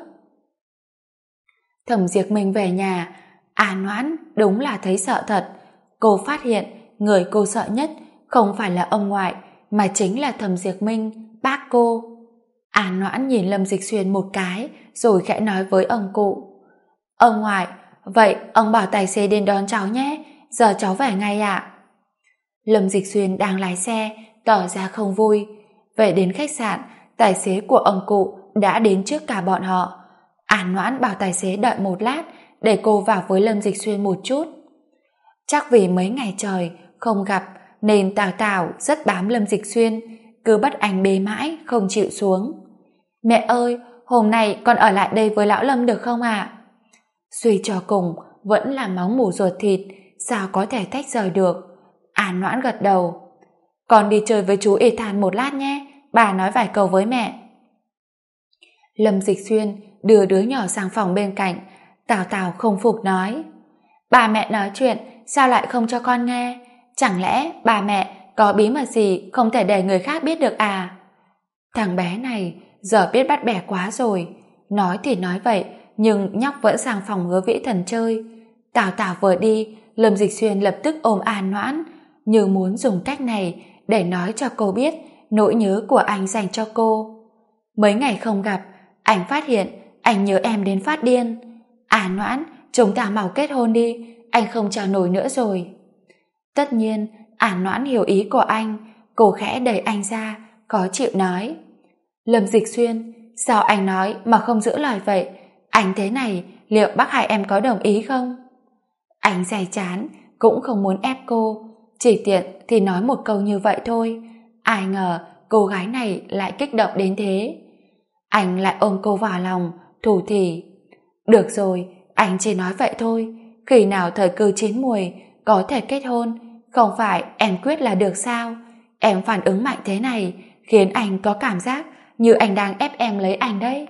Thẩm Diệp Minh về nhà, An Noãn đúng là thấy sợ thật. Cô phát hiện người cô sợ nhất không phải là ông ngoại, mà chính là Thẩm Diệp Minh, bác cô. An Noãn nhìn Lâm Dịch Xuyên một cái, rồi khẽ nói với ông cụ. Ông ngoại, vậy ông bảo tài xế đến đón cháu nhé, giờ cháu về ngay ạ. Lâm Dịch Xuyên đang lái xe, tỏ ra không vui. Về đến khách sạn, tài xế của ông cụ đã đến trước cả bọn họ. An Noãn bảo tài xế đợi một lát để cô vào với Lâm Dịch Xuyên một chút. Chắc vì mấy ngày trời không gặp nên Tào Tào rất bám Lâm Dịch Xuyên, cứ bắt anh bế mãi không chịu xuống. Mẹ ơi, hôm nay con ở lại đây với lão Lâm được không ạ? Suy cho cùng vẫn là máu mủ ruột thịt, sao có thể tách rời được. An Noãn gật đầu. Con đi chơi với chú Ethan một lát nhé, bà nói vài câu với mẹ. Lâm Dịch Xuyên đưa đứa nhỏ sang phòng bên cạnh. Tào Tào không phục nói. Bà mẹ nói chuyện sao lại không cho con nghe? Chẳng lẽ bà mẹ có bí mật gì không thể để người khác biết được à? Thằng bé này giờ biết bắt bẻ quá rồi. Nói thì nói vậy, nhưng nhóc vẫn sang phòng Hứa Vĩ Thần chơi. Tào Tào vừa đi, Lâm Dịch Xuyên lập tức ôm An Noãn, như muốn dùng cách này để nói cho cô biết nỗi nhớ của anh dành cho cô. Mấy ngày không gặp, anh phát hiện anh nhớ em đến phát điên. An Noãn, chúng ta mau kết hôn đi, anh không chờ nổi nữa rồi. Tất nhiên, An Noãn hiểu ý của anh, cô khẽ đẩy anh ra, khó chịu nói. Lâm Dịch Xuyên, sao anh nói mà không giữ lời vậy? Anh thế này, liệu bác Hải em có đồng ý không? Anh dày chán, cũng không muốn ép cô, chỉ tiện thì nói một câu như vậy thôi. Ai ngờ cô gái này lại kích động đến thế. Anh lại ôm cô vào lòng, thủ thỉ. Được rồi, anh chỉ nói vậy thôi. Khi nào thời cơ chín muồi có thể kết hôn, không phải em quyết là được sao? Em phản ứng mạnh thế này khiến anh có cảm giác như anh đang ép em lấy anh đấy.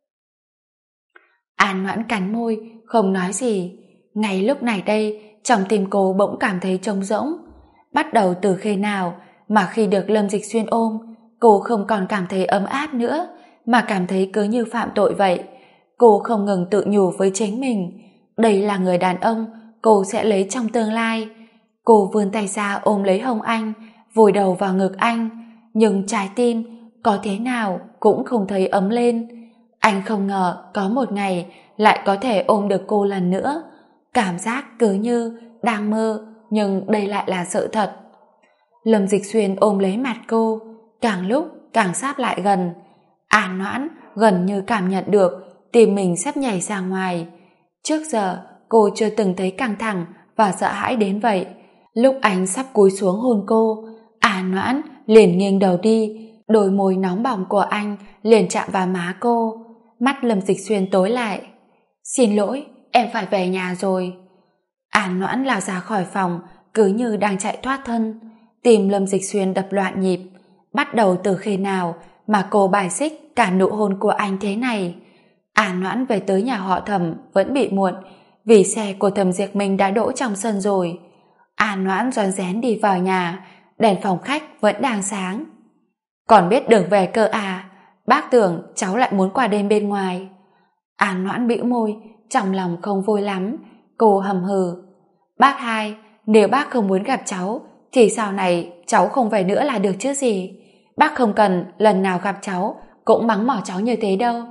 An Noãn cắn môi, không nói gì. Ngay lúc này đây, trong tim cô bỗng cảm thấy trống rỗng. Bắt đầu từ khi nào mà khi được Lâm Dịch Xuyên ôm, cô không còn cảm thấy ấm áp nữa, mà cảm thấy cứ như phạm tội vậy. Cô không ngừng tự nhủ với chính mình, đây là người đàn ông cô sẽ lấy trong tương lai. Cô vươn tay ra ôm lấy hông anh, vùi đầu vào ngực anh, nhưng trái tim có thế nào cũng không thấy ấm lên. Anh không ngờ có một ngày lại có thể ôm được cô lần nữa. Cảm giác cứ như đang mơ, nhưng đây lại là sự thật. Lâm Dịch Xuyên ôm lấy mặt cô, càng lúc càng sáp lại gần. An Noãn gần như cảm nhận được tim mình sắp nhảy ra ngoài. Trước giờ cô chưa từng thấy căng thẳng và sợ hãi đến vậy. Lúc anh sắp cúi xuống hôn cô, An Noãn liền nghiêng đầu đi, đôi môi nóng bỏng của anh liền chạm vào má cô. Mắt Lâm Dịch Xuyên tối lại. Xin lỗi, em phải về nhà rồi. An Noãn lao ra khỏi phòng, cứ như đang chạy thoát thân. Tim Lâm Dịch Xuyên đập loạn nhịp. Bắt đầu từ khi nào mà cô bài xích cả nụ hôn của anh thế này? An Noãn về tới nhà họ Thẩm vẫn bị muộn, vì xe của Thẩm Diệp Minh đã đỗ trong sân rồi. An Noãn rón rén đi vào nhà, đèn phòng khách vẫn đang sáng. Còn biết đường về cơ à? Bác tưởng cháu lại muốn qua đêm bên ngoài. An Noãn bĩu môi, trong lòng không vui lắm. Cô hầm hừ. Bác hai, nếu bác không muốn gặp cháu thì sau này cháu không về nữa là được chứ gì. Bác không cần lần nào gặp cháu cũng mắng mỏ cháu như thế đâu.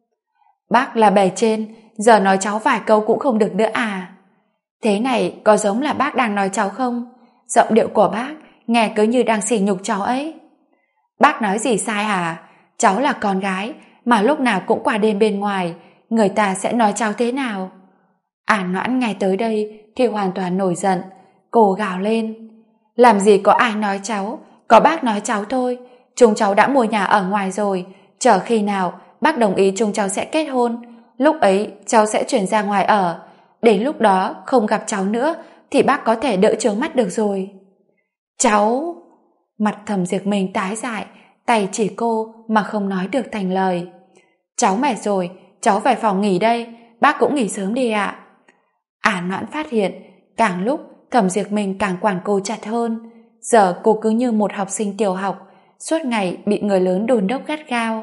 Bác là bề trên, giờ nói cháu vài câu cũng không được nữa à? Thế này có giống là bác đang nói cháu không? Giọng điệu của bác nghe cứ như đang sỉ nhục cháu ấy. Bác nói gì sai hả? Cháu là con gái mà lúc nào cũng qua đêm bên ngoài, người ta sẽ nói cháu thế nào? An Noãn nghe tới đây thì hoàn toàn nổi giận. Cô gào lên. Làm gì có ai nói cháu, có bác nói cháu thôi. Chúng cháu đã mua nhà ở ngoài rồi, chờ khi nào bác đồng ý chúng cháu sẽ kết hôn, lúc ấy cháu sẽ chuyển ra ngoài ở. Đến lúc đó không gặp cháu nữa thì bác có thể đỡ chướng mắt được rồi. Cháu... Mặt Thẩm Diệp Minh tái dại, tay chỉ cô mà không nói được thành lời. Cháu mệt rồi, cháu về phòng nghỉ đây, bác cũng nghỉ sớm đi ạ. An Noãn phát hiện càng lúc Thẩm Diệp Minh càng quản cô chặt hơn. Giờ cô cứ như một học sinh tiểu học, suốt ngày bị người lớn đôn đốc gắt gao.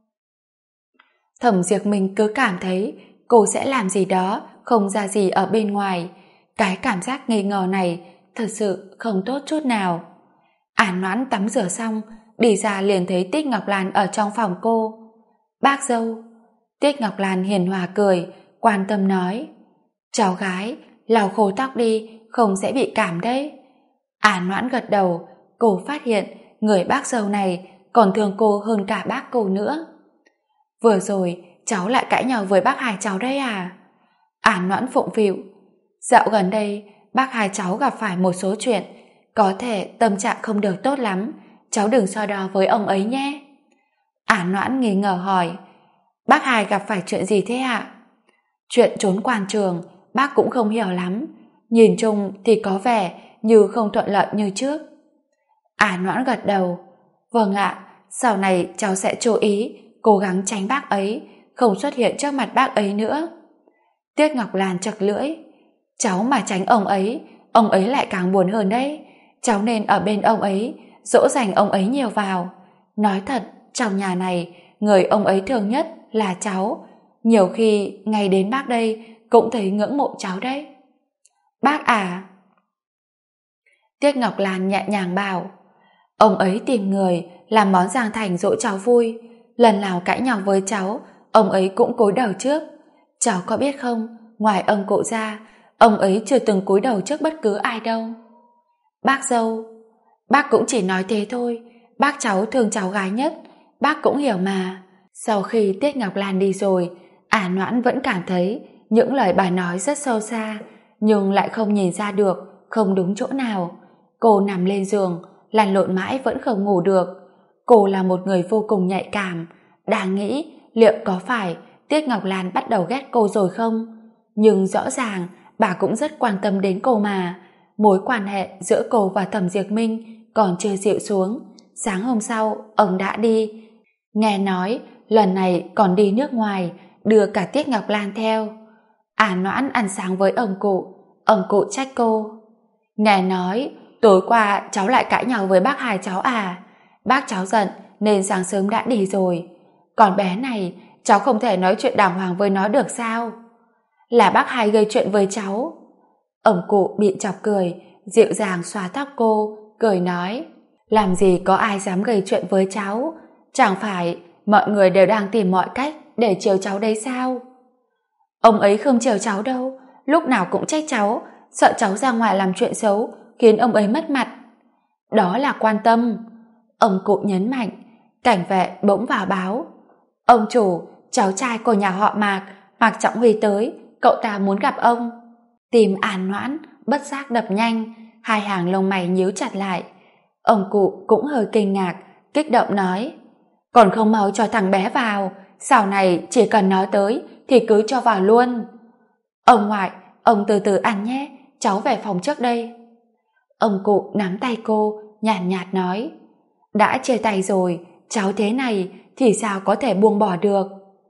Thẩm Diệp Minh cứ cảm thấy cô sẽ làm gì đó không ra gì ở bên ngoài. Cái cảm giác nghi ngờ này thật sự không tốt chút nào. An Noãn tắm rửa xong, đi ra liền thấy Tiết Ngọc Lan ở trong phòng cô. Bác dâu. Tiết Ngọc Lan hiền hòa cười, quan tâm nói. Cháu gái, lau khô tóc đi, không sẽ bị cảm đấy. An Noãn gật đầu, cô phát hiện người bác dâu này còn thương cô hơn cả bác cô nữa. Vừa rồi cháu lại cãi nhau với bác hai cháu đấy à? An Noãn phụng phịu. Dạo gần đây bác hai cháu gặp phải một số chuyện, có thể tâm trạng không được tốt lắm, cháu đừng so đo với ông ấy nhé. An Noãn nghi ngờ hỏi. Bác hai gặp phải chuyện gì thế ạ? Chuyện trốn quan trường bác cũng không hiểu lắm, nhìn chung thì có vẻ như không thuận lợi như trước. An Noãn gật đầu. Vâng ạ, sau này cháu sẽ chú ý, cố gắng tránh bác ấy, không xuất hiện trước mặt bác ấy nữa. Tiết Ngọc Lan chật lưỡi. Cháu mà tránh ông ấy lại càng buồn hơn đấy. Cháu nên ở bên ông ấy, dỗ dành ông ấy nhiều vào. Nói thật, trong nhà này, người ông ấy thương nhất là cháu. Nhiều khi ngày đến bác đây cũng thấy ngưỡng mộ cháu đấy. Bác à? Tiết Ngọc Lan nhẹ nhàng bảo. Ông ấy tìm người làm món rang thành dỗ cháu vui. Lần nào cãi nhau với cháu, ông ấy cũng cúi đầu trước. Cháu có biết không, ngoài ông cụ ra, ông ấy chưa từng cúi đầu trước bất cứ ai đâu. Bác dâu. Bác cũng chỉ nói thế thôi, bác cháu thương cháu gái nhất, bác cũng hiểu mà. Sau khi Tiết Ngọc Lan đi rồi, An Noãn vẫn cảm thấy những lời bà nói rất sâu xa, nhưng lại không nhìn ra được không đúng chỗ nào. Cô nằm lên giường, lăn lộn mãi vẫn không ngủ được. Cô là một người vô cùng nhạy cảm, đang nghĩ liệu có phải Tiết Ngọc Lan bắt đầu ghét cô rồi không? Nhưng rõ ràng bà cũng rất quan tâm đến cô mà. Mối quan hệ giữa cô và Thẩm Diệp Minh còn chưa dịu xuống. Sáng hôm sau ông đã đi. Nghe nói lần này còn đi nước ngoài, đưa cả Tiết Ngọc Lan theo. Noãn ăn sáng với ông cụ trách cô. Nghe nói tối qua cháu lại cãi nhau với bác hai cháu à? Bác cháu giận nên sáng sớm đã đi rồi. Còn bé này cháu không thể nói chuyện đàng hoàng với nó được sao? Là bác hai gây chuyện với cháu. Ông cụ bị chọc cười, dịu dàng xoa tóc cô, cười nói: làm gì có ai dám gây chuyện với cháu? Chẳng phải mọi người đều đang tìm mọi cách để chiều cháu đấy sao? Ông ấy không chiều cháu đâu, lúc nào cũng trách cháu, sợ cháu ra ngoài làm chuyện xấu khiến ông ấy mất mặt. Đó là quan tâm. Ông cụ nhấn mạnh. Cảnh vệ bỗng vào báo: ông chủ, cháu trai của nhà họ Mạc, Mạc Trọng Huy tới, cậu ta muốn gặp ông. Tim Noãn bất giác đập nhanh, hai hàng lông mày nhíu chặt lại. Ông cụ cũng hơi kinh ngạc, kích động nói: còn không mau cho thằng bé vào, sau này chỉ cần nó tới thì cứ cho vào luôn. Ông ngoại, ông từ từ ăn nhé, cháu về phòng trước đây. Ông cụ nắm tay cô, nhàn nhạt nói: đã chia tay rồi, cháu thế này thì sao có thể buông bỏ được.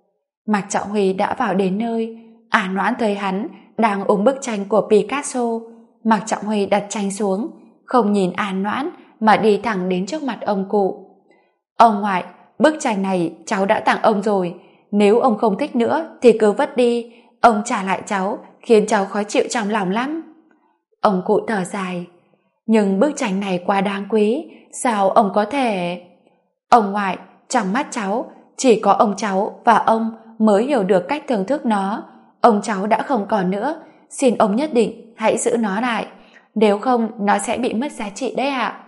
Mạc Trọng Huy đã vào đến nơi. Noãn thấy hắn đang ôm bức tranh của Picasso. Mạc Trọng Huy đặt tranh xuống, không nhìn Noãn mà đi thẳng đến trước mặt ông cụ. Ông ngoại, bức tranh này cháu đã tặng ông rồi, nếu ông không thích nữa thì cứ vứt đi, ông trả lại cháu khiến cháu khó chịu trong lòng lắm. Ông cụ thở dài: nhưng bức tranh này quá đáng quý, sao ông có thể... Ông ngoại, trong mắt cháu chỉ có ông cháu và ông mới hiểu được cách thưởng thức nó. Ông cháu đã không còn nữa, xin ông nhất định hãy giữ nó lại, nếu không nó sẽ bị mất giá trị đấy ạ.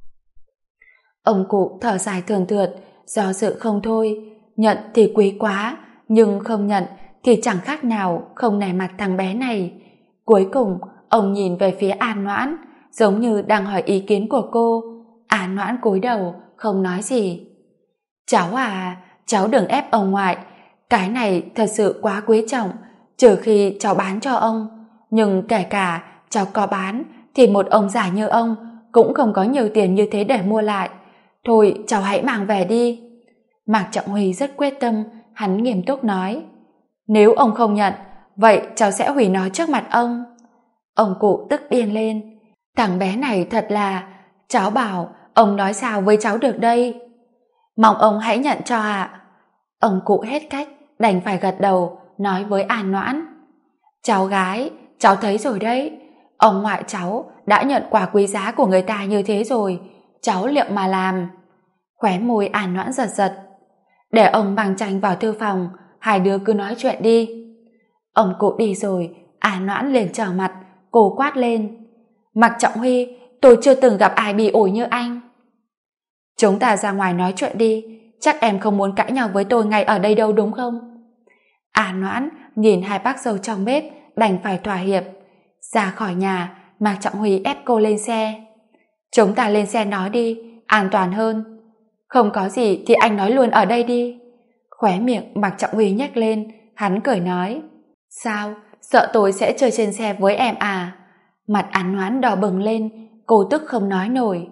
Ông cụ thở dài thường thượt, do dự không thôi. Nhận thì quý quá, nhưng không nhận thì chẳng khác nào không nể mặt thằng bé này. Cuối cùng ông nhìn về phía Noãn, giống như đang hỏi ý kiến của cô. Noãn cúi đầu không nói gì. Cháu à, cháu đừng ép ông ngoại, cái này thật sự quá quý trọng, trừ khi cháu bán cho ông. Nhưng kể cả cháu có bán thì một ông già như ông cũng không có nhiều tiền như thế để mua lại. Thôi cháu hãy mang về đi. Mạc Trọng Huy rất quyết tâm, hắn nghiêm túc nói: nếu ông không nhận, vậy cháu sẽ hủy nó trước mặt ông. Ông cụ tức điên lên: thằng bé này thật là... cháu bảo ông nói sao với cháu được đây? Mong ông hãy nhận cho ạ. Ông cụ hết cách, đành phải gật đầu, nói với Noãn: cháu gái, cháu thấy rồi đấy, ông ngoại cháu đã nhận quà quý giá của người ta như thế rồi, cháu liệu mà làm. Khóe môi Noãn giật giật. Để ông mang tranh vào thư phòng, hai đứa cứ nói chuyện đi. Ông cụ đi rồi, Noãn liền trở mặt, cô quát lên: Mạc Trọng Huy, tôi chưa từng gặp ai bị ổi như anh. Chúng ta ra ngoài nói chuyện đi, chắc em không muốn cãi nhau với tôi ngay ở đây đâu đúng không? Noãn nhìn hai bác dâu trong bếp, đành phải thỏa hiệp. Ra khỏi nhà, Mạc Trọng Huy ép cô lên xe. Chúng ta lên xe nói đi, an toàn hơn. Không có gì thì anh nói luôn ở đây đi. Khóe miệng Mạc Trọng Huy nhếch lên, hắn cười nói: sao, sợ tôi sẽ chơi trên xe với em à? Mặt Noãn đỏ bừng lên, cô tức không nói nổi.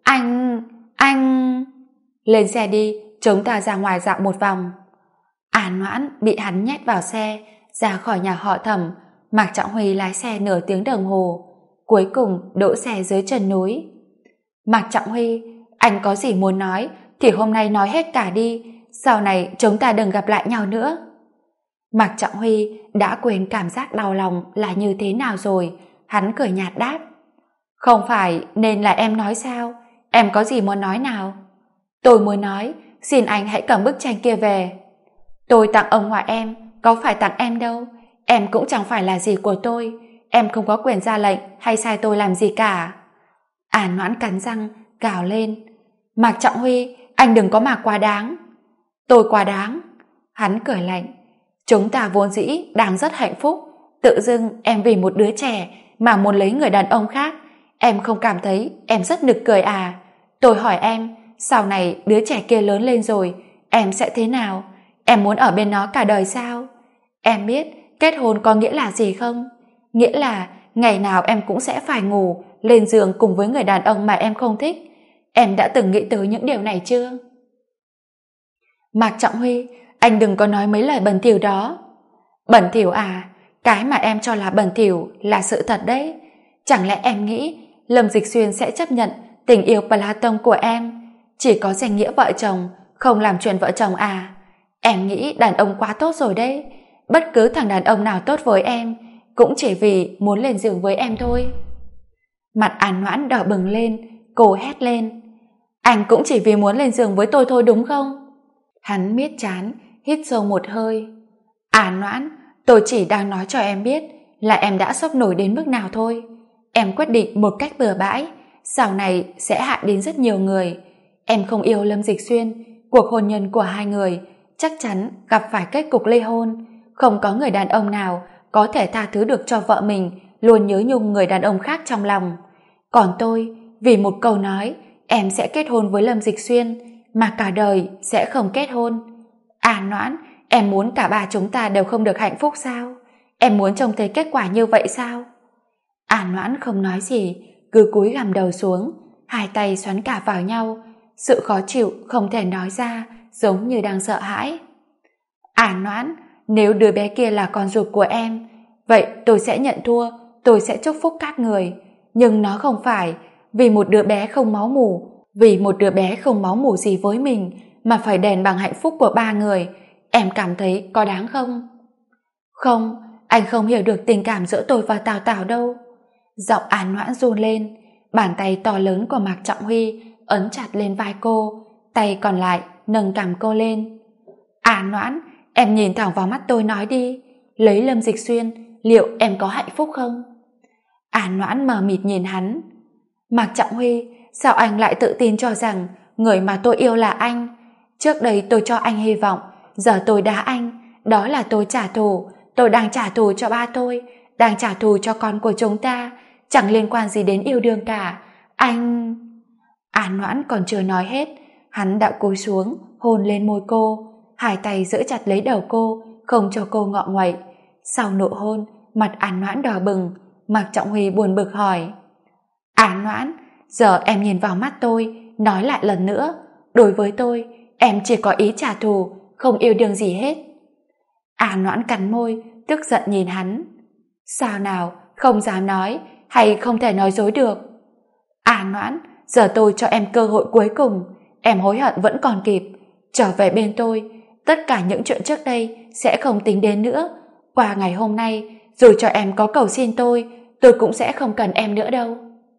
Anh... Lên xe đi, chúng ta ra ngoài dạo một vòng. Noãn bị hắn nhét vào xe, ra khỏi nhà họ Thẩm. Mạc Trọng Huy lái xe nửa tiếng đồng hồ, cuối cùng đỗ xe dưới chân núi. Mạc Trọng Huy, anh có gì muốn nói thì hôm nay nói hết cả đi, sau này chúng ta đừng gặp lại nhau nữa. Mạc Trọng Huy đã quên cảm giác đau lòng là như thế nào rồi, hắn cười nhạt đáp: không phải nên là em nói sao? Em có gì muốn nói nào? Tôi muốn nói, xin anh hãy cầm bức tranh kia về. Tôi tặng ông ngoại em, có phải tặng em đâu. Em cũng chẳng phải là gì của tôi, em không có quyền ra lệnh hay sai tôi làm gì cả. Noãn cắn răng gào lên: Mạc Trọng Huy, anh đừng có mà quá đáng. Tôi quá đáng? Hắn cười lạnh: chúng ta vốn dĩ đang rất hạnh phúc, tự dưng em vì một đứa trẻ mà muốn lấy người đàn ông khác, em không cảm thấy em rất nực cười à? Tôi hỏi em, sau này đứa trẻ kia lớn lên rồi em sẽ thế nào? Em muốn ở bên nó cả đời sao? Em biết Kết hôn có nghĩa là gì không? Nghĩa là ngày nào em cũng sẽ phải ngủ, lên giường cùng với người đàn ông mà em không thích. Em đã từng nghĩ tới những điều này chưa? Mạc Trọng Huy, anh đừng có nói mấy lời bẩn thỉu đó. Bẩn thỉu à? Cái mà em cho là bẩn thỉu là sự thật đấy. Chẳng lẽ em nghĩ Lâm Dịch Xuyên sẽ chấp nhận tình yêu Platon của em? Chỉ có danh nghĩa vợ chồng, không làm chuyện vợ chồng à? Em nghĩ đàn ông quá tốt rồi đấy. Bất cứ thằng đàn ông nào tốt với em cũng chỉ vì muốn lên giường với em thôi. Mặt An Noãn đỏ bừng lên, cô hét lên. Anh cũng chỉ vì muốn lên giường với tôi thôi đúng không? Hắn miết trán, hít sâu một hơi. An Noãn, tôi chỉ đang nói cho em biết là em đã sốc nổi đến mức nào thôi. Em quyết định một cách bừa bãi, sau này sẽ hại đến rất nhiều người. Em không yêu Lâm Dịch Xuyên, cuộc hôn nhân của hai người chắc chắn gặp phải kết cục ly hôn. Không có người đàn ông nào có thể tha thứ được cho vợ mình luôn nhớ nhung người đàn ông khác trong lòng. Còn tôi, vì một câu nói em sẽ kết hôn với Lâm Dịch Xuyên mà cả đời sẽ không kết hôn. An Noãn, em muốn cả ba chúng ta đều không được hạnh phúc sao? Em muốn trông thấy kết quả như vậy sao? An Noãn không nói gì, cứ cúi gằm đầu xuống, hai tay xoắn cả vào nhau, sự khó chịu không thể nói ra, giống như đang sợ hãi. An Noãn, nếu đứa bé kia là con ruột của em, vậy tôi sẽ nhận thua, tôi sẽ chúc phúc các người. Nhưng nó không phải, vì một đứa bé không máu mủ gì với mình mà phải đền bằng hạnh phúc của ba người. Em cảm thấy có đáng không? Không, anh không hiểu được tình cảm giữa tôi và Tào Tào đâu. Giọng An Noãn run lên, bàn tay to lớn của Mạc Trọng Huy ấn chặt lên vai cô, tay còn lại nâng cằm cô lên. An Noãn, em nhìn thẳng vào mắt tôi nói đi, lấy Lâm Dịch Xuyên, liệu em có hạnh phúc không? An Noãn mờ mịt nhìn hắn. Mạc Trọng Huy, sao anh lại tự tin cho rằng người mà tôi yêu là anh? Trước đây tôi cho anh hy vọng, giờ tôi đá anh, đó là tôi trả thù. Tôi đang trả thù cho ba tôi, đang trả thù cho con của chúng ta, chẳng liên quan gì đến yêu đương cả. Anh... An Noãn còn chưa nói hết, hắn đã cúi xuống, hôn lên môi cô, hai tay giữ chặt lấy đầu cô, không cho cô ngọ nguậy. Sau nụ hôn, mặt An Noãn đỏ bừng, Mạc Trọng Huy buồn bực hỏi. An Noãn, giờ em nhìn vào mắt tôi, nói lại lần nữa, đối với tôi, em chỉ có ý trả thù, không yêu đương gì hết. An Noãn cắn môi, tức giận nhìn hắn. Sao nào, không dám nói, hay không thể nói dối được? An Noãn, giờ tôi cho em cơ hội cuối cùng, em hối hận vẫn còn kịp. Trở về bên tôi, tất cả những chuyện trước đây sẽ không tính đến nữa. Qua ngày hôm nay, dù cho em có cầu xin tôi cũng sẽ không cần em nữa đâu.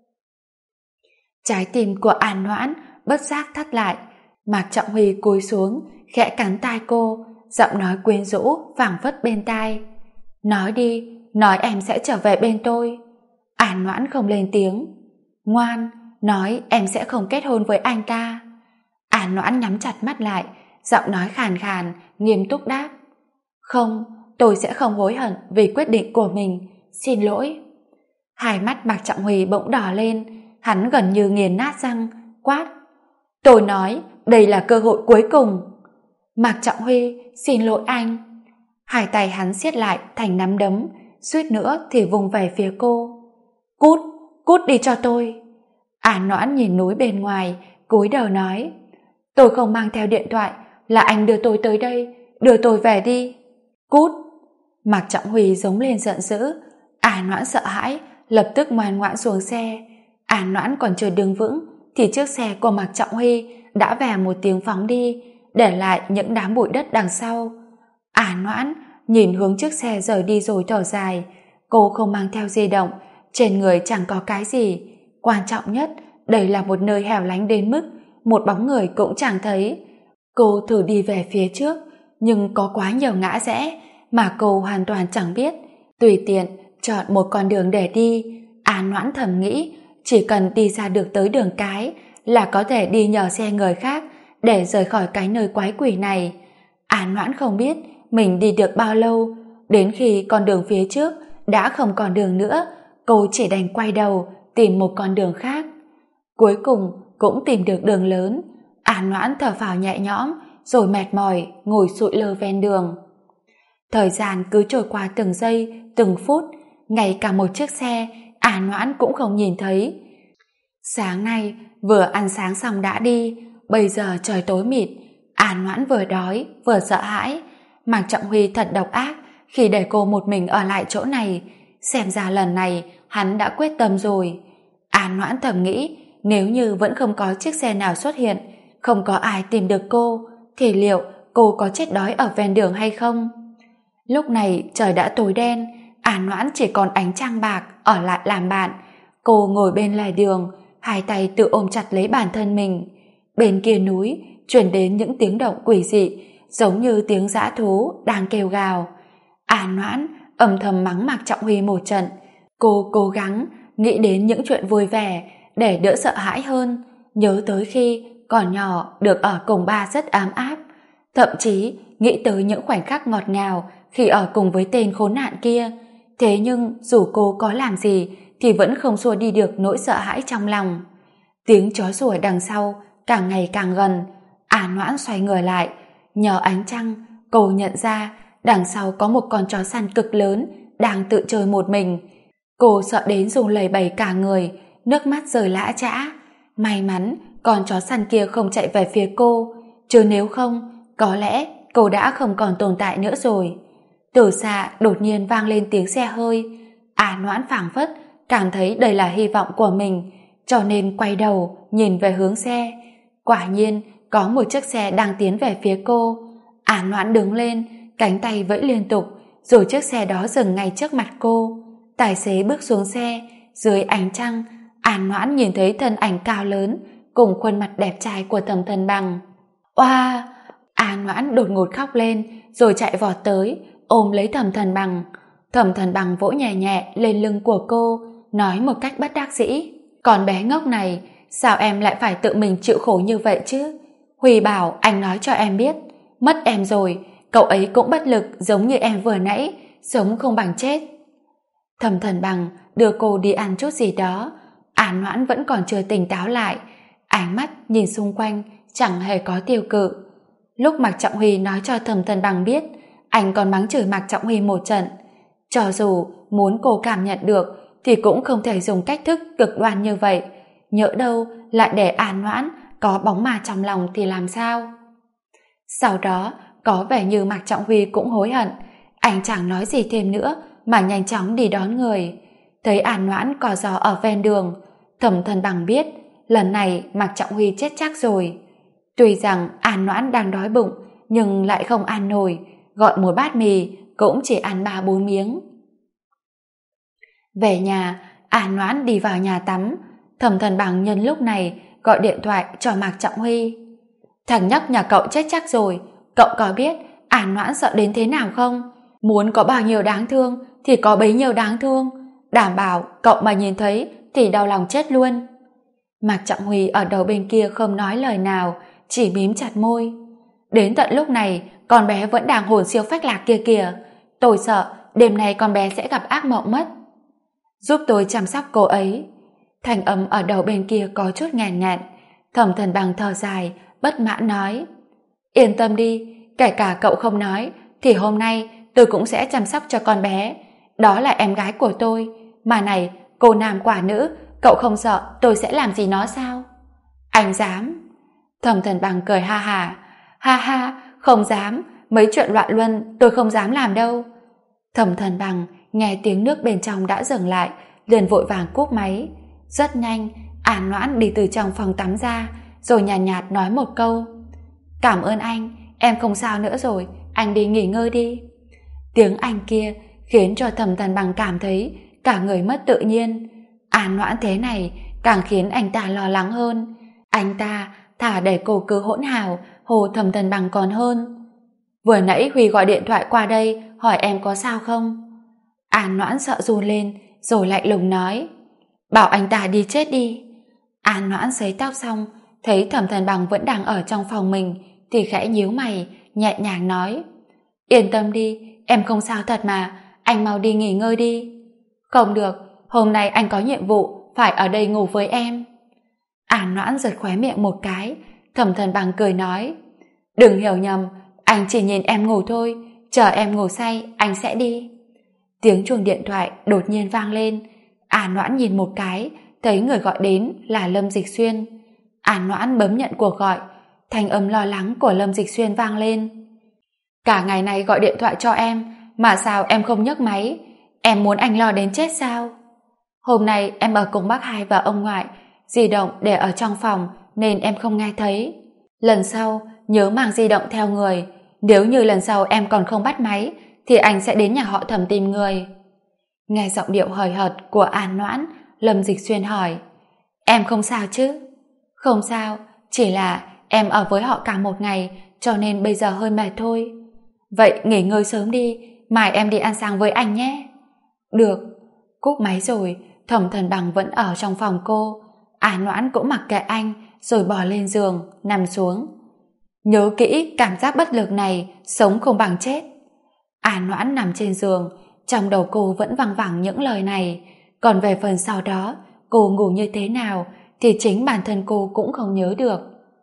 Trái tim của An Noãn bất giác thắt lại. Mạc Trọng Huy cúi xuống, khẽ cắn tai cô, giọng nói quyến rũ phảng phất bên tai. Nói đi, nói em sẽ trở về bên tôi. An Noãn không lên tiếng. Ngoan, nói em sẽ không kết hôn với anh ta. An Noãn nhắm chặt mắt lại, giọng nói khàn khàn, nghiêm túc đáp. Không, tôi sẽ không hối hận vì quyết định của mình, xin lỗi. Hai mắt Mạc Trọng Huy bỗng đỏ lên, hắn gần như nghiền nát răng, quát. Tôi nói, đây là cơ hội cuối cùng. Mạc Trọng Huy, xin lỗi anh. Hai tay hắn siết lại thành nắm đấm, suýt nữa thì vùng về phía cô. Cút, cút đi cho tôi. An Noãn nhìn núi bên ngoài, cúi đầu nói. Tôi không mang theo điện thoại, là anh đưa tôi tới đây, đưa tôi về đi. Cút. Mạc Trọng Huy giống lên giận dữ. An Noãn sợ hãi, lập tức ngoan ngoãn xuống xe. An Noãn còn chưa đứng vững thì chiếc xe của Mạc Trọng Huy đã vè một tiếng phóng đi, để lại những đám bụi đất đằng sau. An Noãn nhìn hướng chiếc xe rời đi rồi thở dài. Cô không mang theo di động, trên người chẳng có cái gì. Quan trọng nhất, đây là một nơi hẻo lánh đến mức một bóng người cũng chẳng thấy. Cô thử đi về phía trước, nhưng có quá nhiều ngã rẽ mà cô hoàn toàn chẳng biết. Tùy tiện chọn một con đường để đi. An Noãn thầm nghĩ, chỉ cần đi ra được tới đường cái là có thể đi nhờ xe người khác để rời khỏi cái nơi quái quỷ này. An Noãn không biết mình đi được bao lâu, đến khi con đường phía trước đã không còn đường nữa, cô chỉ đành quay đầu tìm một con đường khác. Cuối cùng cũng tìm được đường lớn. An Noãn thở phào nhẹ nhõm rồi mệt mỏi ngồi sụi lơ ven đường. Thời gian cứ trôi qua từng giây, từng phút, ngay cả một chiếc xe À Noãn cũng không nhìn thấy. Sáng nay vừa ăn sáng xong đã đi, bây giờ trời tối mịt, À Noãn vừa đói vừa sợ hãi. Mạc Trọng Huy thật độc ác khi để cô một mình ở lại chỗ này, xem ra lần này hắn đã quyết tâm rồi. À Noãn thầm nghĩ, nếu như vẫn không có chiếc xe nào xuất hiện, không có ai tìm được cô, thì liệu cô có chết đói ở ven đường hay không? Lúc này trời đã tối đen, À Noãn chỉ còn ánh trăng bạc ở lại làm bạn. Cô ngồi bên lề đường, hai tay tự ôm chặt lấy bản thân mình. Bên kia núi truyền đến những tiếng động quỷ dị, giống như tiếng dã thú đang kêu gào. À Noãn âm thầm mắng Mạc Trọng Huy một trận. Cô cố gắng nghĩ đến những chuyện vui vẻ để đỡ sợ hãi hơn, nhớ tới khi còn nhỏ được ở cùng ba rất ấm áp, thậm chí nghĩ tới những khoảnh khắc ngọt ngào khi ở cùng với tên khốn nạn kia. Thế nhưng dù cô có làm gì thì vẫn không xua đi được nỗi sợ hãi trong lòng. Tiếng chó sủa đằng sau càng ngày càng gần. À Noãn xoay người lại, nhờ ánh trăng cô nhận ra đằng sau có một con chó săn cực lớn đang tự chơi một mình. Cô sợ đến run lẩy bẩy cả người, nước mắt rơi lã chã. May mắn con chó săn kia không chạy về phía cô, chứ nếu không có lẽ cô đã không còn tồn tại nữa rồi. Từ xa đột nhiên vang lên tiếng xe hơi. À Noãn phảng phất cảm thấy đây là hy vọng của mình, cho nên quay đầu nhìn về hướng xe. Quả nhiên có một chiếc xe đang tiến về phía cô. À Noãn đứng lên, cánh tay vẫy liên tục, rồi chiếc xe đó dừng ngay trước mặt cô. Tài xế bước xuống xe. Dưới ánh trăng, À Noãn nhìn thấy thân ảnh cao lớn cùng khuôn mặt đẹp trai của Thẩm Thần Bằng. Oa! À Noãn đột ngột khóc lên, rồi chạy vọt tới ôm lấy Thẩm Thần Bằng. Thẩm Thần Bằng vỗ nhẹ nhẹ lên lưng của cô, nói một cách bất đắc dĩ: "Con bé ngốc này, sao em lại phải tự mình chịu khổ như vậy chứ? Huy bảo anh nói cho em biết, mất em rồi, cậu ấy cũng bất lực giống như em vừa nãy, sống không bằng chết." Thẩm Thần Bằng đưa cô đi ăn chút gì đó. À Noãn vẫn còn chưa tỉnh táo lại, ánh mắt nhìn xung quanh chẳng hề có tiêu cự. Lúc Mạc Trọng Huy nói cho Thẩm Thần Bằng biết, anh còn mắng chửi Mạc Trọng Huy một trận. Cho dù muốn cô cảm nhận được thì cũng không thể dùng cách thức cực đoan như vậy, nhỡ đâu lại để À Noãn có bóng ma trong lòng thì làm sao? Sau đó có vẻ như Mạc Trọng Huy cũng hối hận, anh chẳng nói gì thêm nữa mà nhanh chóng đi đón người. Thấy À Noãn cò giò ở ven đường, Thẩm Thần Bằng biết lần này Mạc Trọng Huy chết chắc rồi. Tuy rằng À Noãn đang đói bụng nhưng lại không ăn nổi, gọi một bát mì cũng chỉ ăn 3-4 miếng. Về nhà, À Noãn đi vào nhà tắm. Thẩm Thần Bằng nhân lúc này gọi điện thoại cho Mạc Trọng Huy. "Thằng nhóc nhà cậu chết chắc rồi, cậu có biết À Noãn sợ đến thế nào không? Muốn có bao nhiêu đáng thương thì có bấy nhiêu đáng thương, đảm bảo cậu mà nhìn thấy thì đau lòng chết luôn." Mạc Trọng Huy ở đầu bên kia không nói lời nào, chỉ mím chặt môi. "Đến tận lúc này con bé vẫn đang hồn siêu phách lạc kia kìa, tôi sợ đêm nay con bé sẽ gặp ác mộng mất. Giúp tôi chăm sóc cô ấy." Thanh âm ở đầu bên kia có chút ngàn ngạn. Thẩm Thần Bằng thở dài, bất mãn nói: "Yên tâm đi, kể cả cậu không nói thì hôm nay tôi cũng sẽ chăm sóc cho con bé. Đó là em gái của tôi. Mà này, cô nam quả nữ, cậu không sợ tôi sẽ làm gì nó sao?" "Anh dám?" Thẩm Thần Bằng cười ha hả. "Ha ha, không dám, mấy chuyện loạn luân tôi không dám làm đâu." Thẩm Thần Bằng nghe tiếng nước bên trong đã dừng lại, liền vội vàng cúp máy. Rất nhanh, À Noãn đi từ trong phòng tắm ra, rồi nhàn nhạt nói một câu: "Cảm ơn anh, em không sao nữa rồi, anh đi nghỉ ngơi đi." Tiếng Anh kia khiến cho Thẩm Thần Bằng cảm thấy cả người mất tự nhiên. À Noãn thế này càng khiến anh ta lo lắng hơn. Anh ta thà để cô cứ hỗn hào hồ Thẩm Thần Bằng còn hơn. "Vừa nãy Huy gọi điện thoại qua đây hỏi em có sao không?" À Noãn sợ run lên, rồi lạnh lùng nói: "Bảo anh ta đi chết đi." À Noãn sấy tóc xong, thấy Thẩm Thần Bằng vẫn đang ở trong phòng mình thì khẽ nhíu mày, nhẹ nhàng nói: "Yên tâm đi, em không sao thật mà, anh mau đi nghỉ ngơi đi." "Không được, hôm nay anh có nhiệm vụ phải ở đây ngủ với em." À Noãn giật khóe miệng một cái. Thẩm Thần Bằng cười nói: "Đừng hiểu nhầm, anh chỉ nhìn em ngủ thôi, chờ em ngủ say anh sẽ đi. Tiếng chuông điện thoại đột nhiên vang lên. An Noãn nhìn một cái, thấy người gọi đến là Lâm Dịch Xuyên. An Noãn bấm nhận cuộc gọi, thanh âm lo lắng của Lâm Dịch Xuyên vang lên. Cả ngày này gọi điện thoại cho em, mà sao em không nhấc máy? Em muốn anh lo đến chết sao? Hôm nay em ở cùng bác hai và ông ngoại, di động để ở trong phòng nên em không nghe thấy. Lần sau nhớ mang di động theo người, nếu như lần sau em còn không bắt máy thì anh sẽ đến nhà họ Thẩm tìm người. Nghe giọng điệu hời hợt của An Noãn, Lâm Dịch Xuyên hỏi, em không sao chứ? Không sao, chỉ là em ở với họ cả một ngày cho nên bây giờ hơi mệt thôi. Vậy nghỉ ngơi sớm đi, mai em đi ăn sáng với anh nhé. Được. Cúp máy rồi, Thẩm Thần Bằng vẫn ở trong phòng cô. An Noãn cũng mặc kệ anh rồi bò lên giường, nằm xuống. Nhớ kỹ cảm giác bất lực này, sống không bằng chết. An Noãn nằm trên giường, trong đầu cô vẫn văng vẳng những lời này. Còn về phần sau đó, cô ngủ như thế nào thì chính bản thân cô cũng không nhớ được.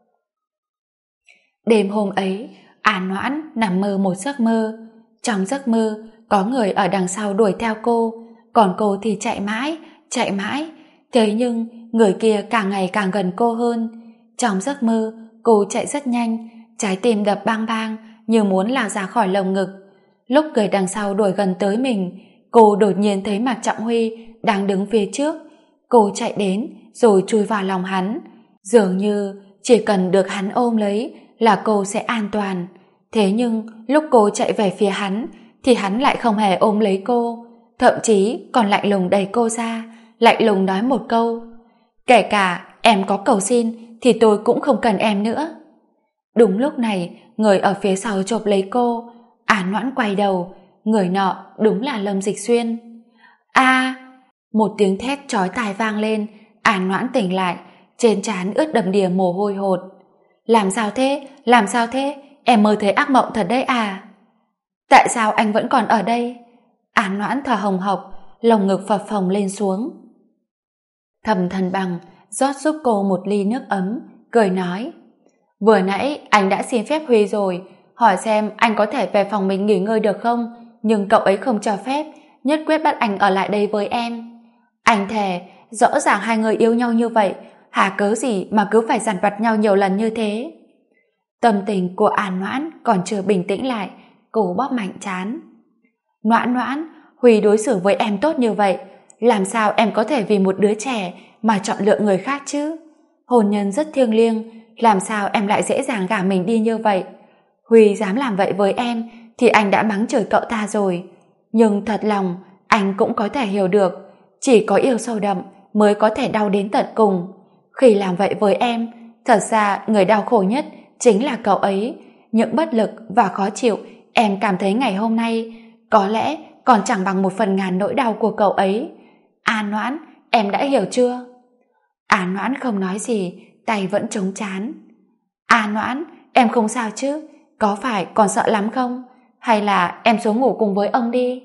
Đêm hôm ấy, An Noãn nằm mơ một giấc mơ. Trong giấc mơ, có người ở đằng sau đuổi theo cô, còn cô thì chạy mãi, chạy mãi. Thế nhưng, người kia càng ngày càng gần cô hơn. Trong giấc mơ, cô chạy rất nhanh, trái tim đập bang bang như muốn lao ra khỏi lồng ngực. Lúc người đằng sau đuổi gần tới mình, cô đột nhiên thấy Mạc Trọng Huy đang đứng phía trước. Cô chạy đến rồi chui vào lòng hắn. Dường như chỉ cần được hắn ôm lấy là cô sẽ an toàn. Thế nhưng lúc cô chạy về phía hắn thì hắn lại không hề ôm lấy cô, thậm chí còn lạnh lùng đẩy cô ra, lạnh lùng nói một câu, kể cả em có cầu xin thì tôi cũng không cần em nữa. Đúng lúc này, người ở phía sau chộp lấy cô. An Noãn quay đầu, người nọ đúng là Lâm Dịch Xuyên. A! Một tiếng thét chói tai vang lên. An Noãn tỉnh lại, trên trán ướt đầm đìa mồ hôi hột. Làm sao thế? Làm sao thế? Em mơ thấy ác mộng thật đấy à? Tại sao anh vẫn còn ở đây? An Noãn thở hồng hộc, lồng ngực phập phồng lên xuống. Thẩm Thần Bằng rót giúp cô một ly nước ấm, cười nói, vừa nãy anh đã xin phép Huy rồi, hỏi xem anh có thể về phòng mình nghỉ ngơi được không, nhưng cậu ấy không cho phép, nhất quyết bắt anh ở lại đây với em. Anh thề, rõ ràng hai người yêu nhau như vậy, hà cớ gì mà cứ phải dằn vặt nhau nhiều lần như thế? Tâm tình của An Noãn còn chưa bình tĩnh lại, cô bóp mạnh trán. Noãn Noãn, Huy đối xử với em tốt như vậy, làm sao em có thể vì một đứa trẻ mà chọn lựa người khác chứ? Hôn nhân rất thiêng liêng, làm sao em lại dễ dàng gả mình đi như vậy? Huy dám làm vậy với em thì anh đã mắng chửi cậu ta rồi. Nhưng thật lòng, anh cũng có thể hiểu được, chỉ có yêu sâu đậm mới có thể đau đến tận cùng. Khi làm vậy với em, thật ra người đau khổ nhất chính là cậu ấy. Những bất lực và khó chịu em cảm thấy ngày hôm nay có lẽ còn chẳng bằng 1/1000 nỗi đau của cậu ấy. An Noãn, em đã hiểu chưa? An Noãn không nói gì, tay vẫn chống trán. An Noãn, em không sao chứ? Có phải còn sợ lắm không? Hay là em xuống ngủ cùng với ông đi?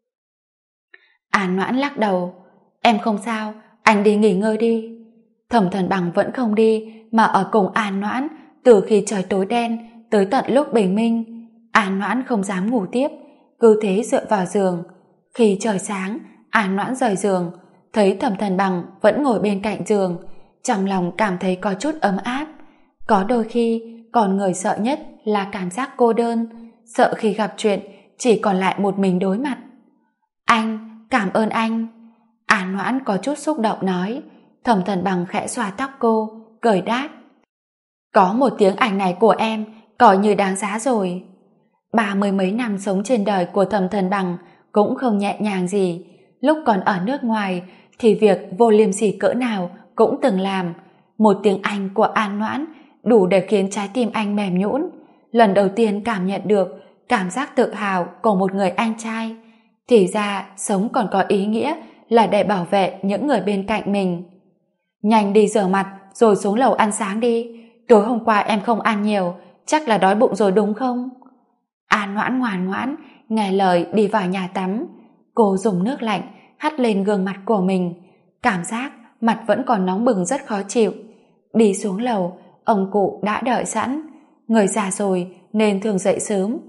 An Noãn lắc đầu. Em không sao, anh đi nghỉ ngơi đi. Thẩm Thần Bằng vẫn không đi mà ở cùng An Noãn từ khi trời tối đen tới tận lúc bình minh. An Noãn không dám ngủ tiếp, cứ thế dựa vào giường. Khi trời sáng, An Noãn rời giường, thấy Thẩm Thần Bằng vẫn ngồi bên cạnh giường, trong lòng cảm thấy có chút ấm áp. Có đôi khi con người sợ nhất là cảm giác cô đơn, sợ khi gặp chuyện chỉ còn lại một mình đối mặt. Anh, cảm ơn anh. An Noãn có chút xúc động nói. Thẩm Thần Bằng khẽ xoa tóc cô, cười đáp, có một tiếng ảnh này của em coi như đáng giá rồi. 30 mấy năm sống trên đời của Thẩm Thần Bằng cũng không nhẹ nhàng gì. Lúc còn ở nước ngoài thì việc vô liêm sỉ cỡ nào cũng từng làm. Một tiếng Anh của An Noãn đủ để khiến trái tim anh mềm nhũn. Lần đầu tiên cảm nhận được cảm giác tự hào của một người anh trai. Thì ra sống còn có ý nghĩa là để bảo vệ những người bên cạnh mình. Nhanh đi rửa mặt rồi xuống lầu ăn sáng đi. Tối hôm qua em không ăn nhiều, chắc là đói bụng rồi đúng không? An Noãn ngoan ngoãn nghe lời đi vào nhà tắm. Cô dùng nước lạnh hắt lên gương mặt của mình, cảm giác mặt vẫn còn nóng bừng rất khó chịu. Đi xuống lầu, ông cụ đã đợi sẵn. Người già rồi nên thường dậy sớm.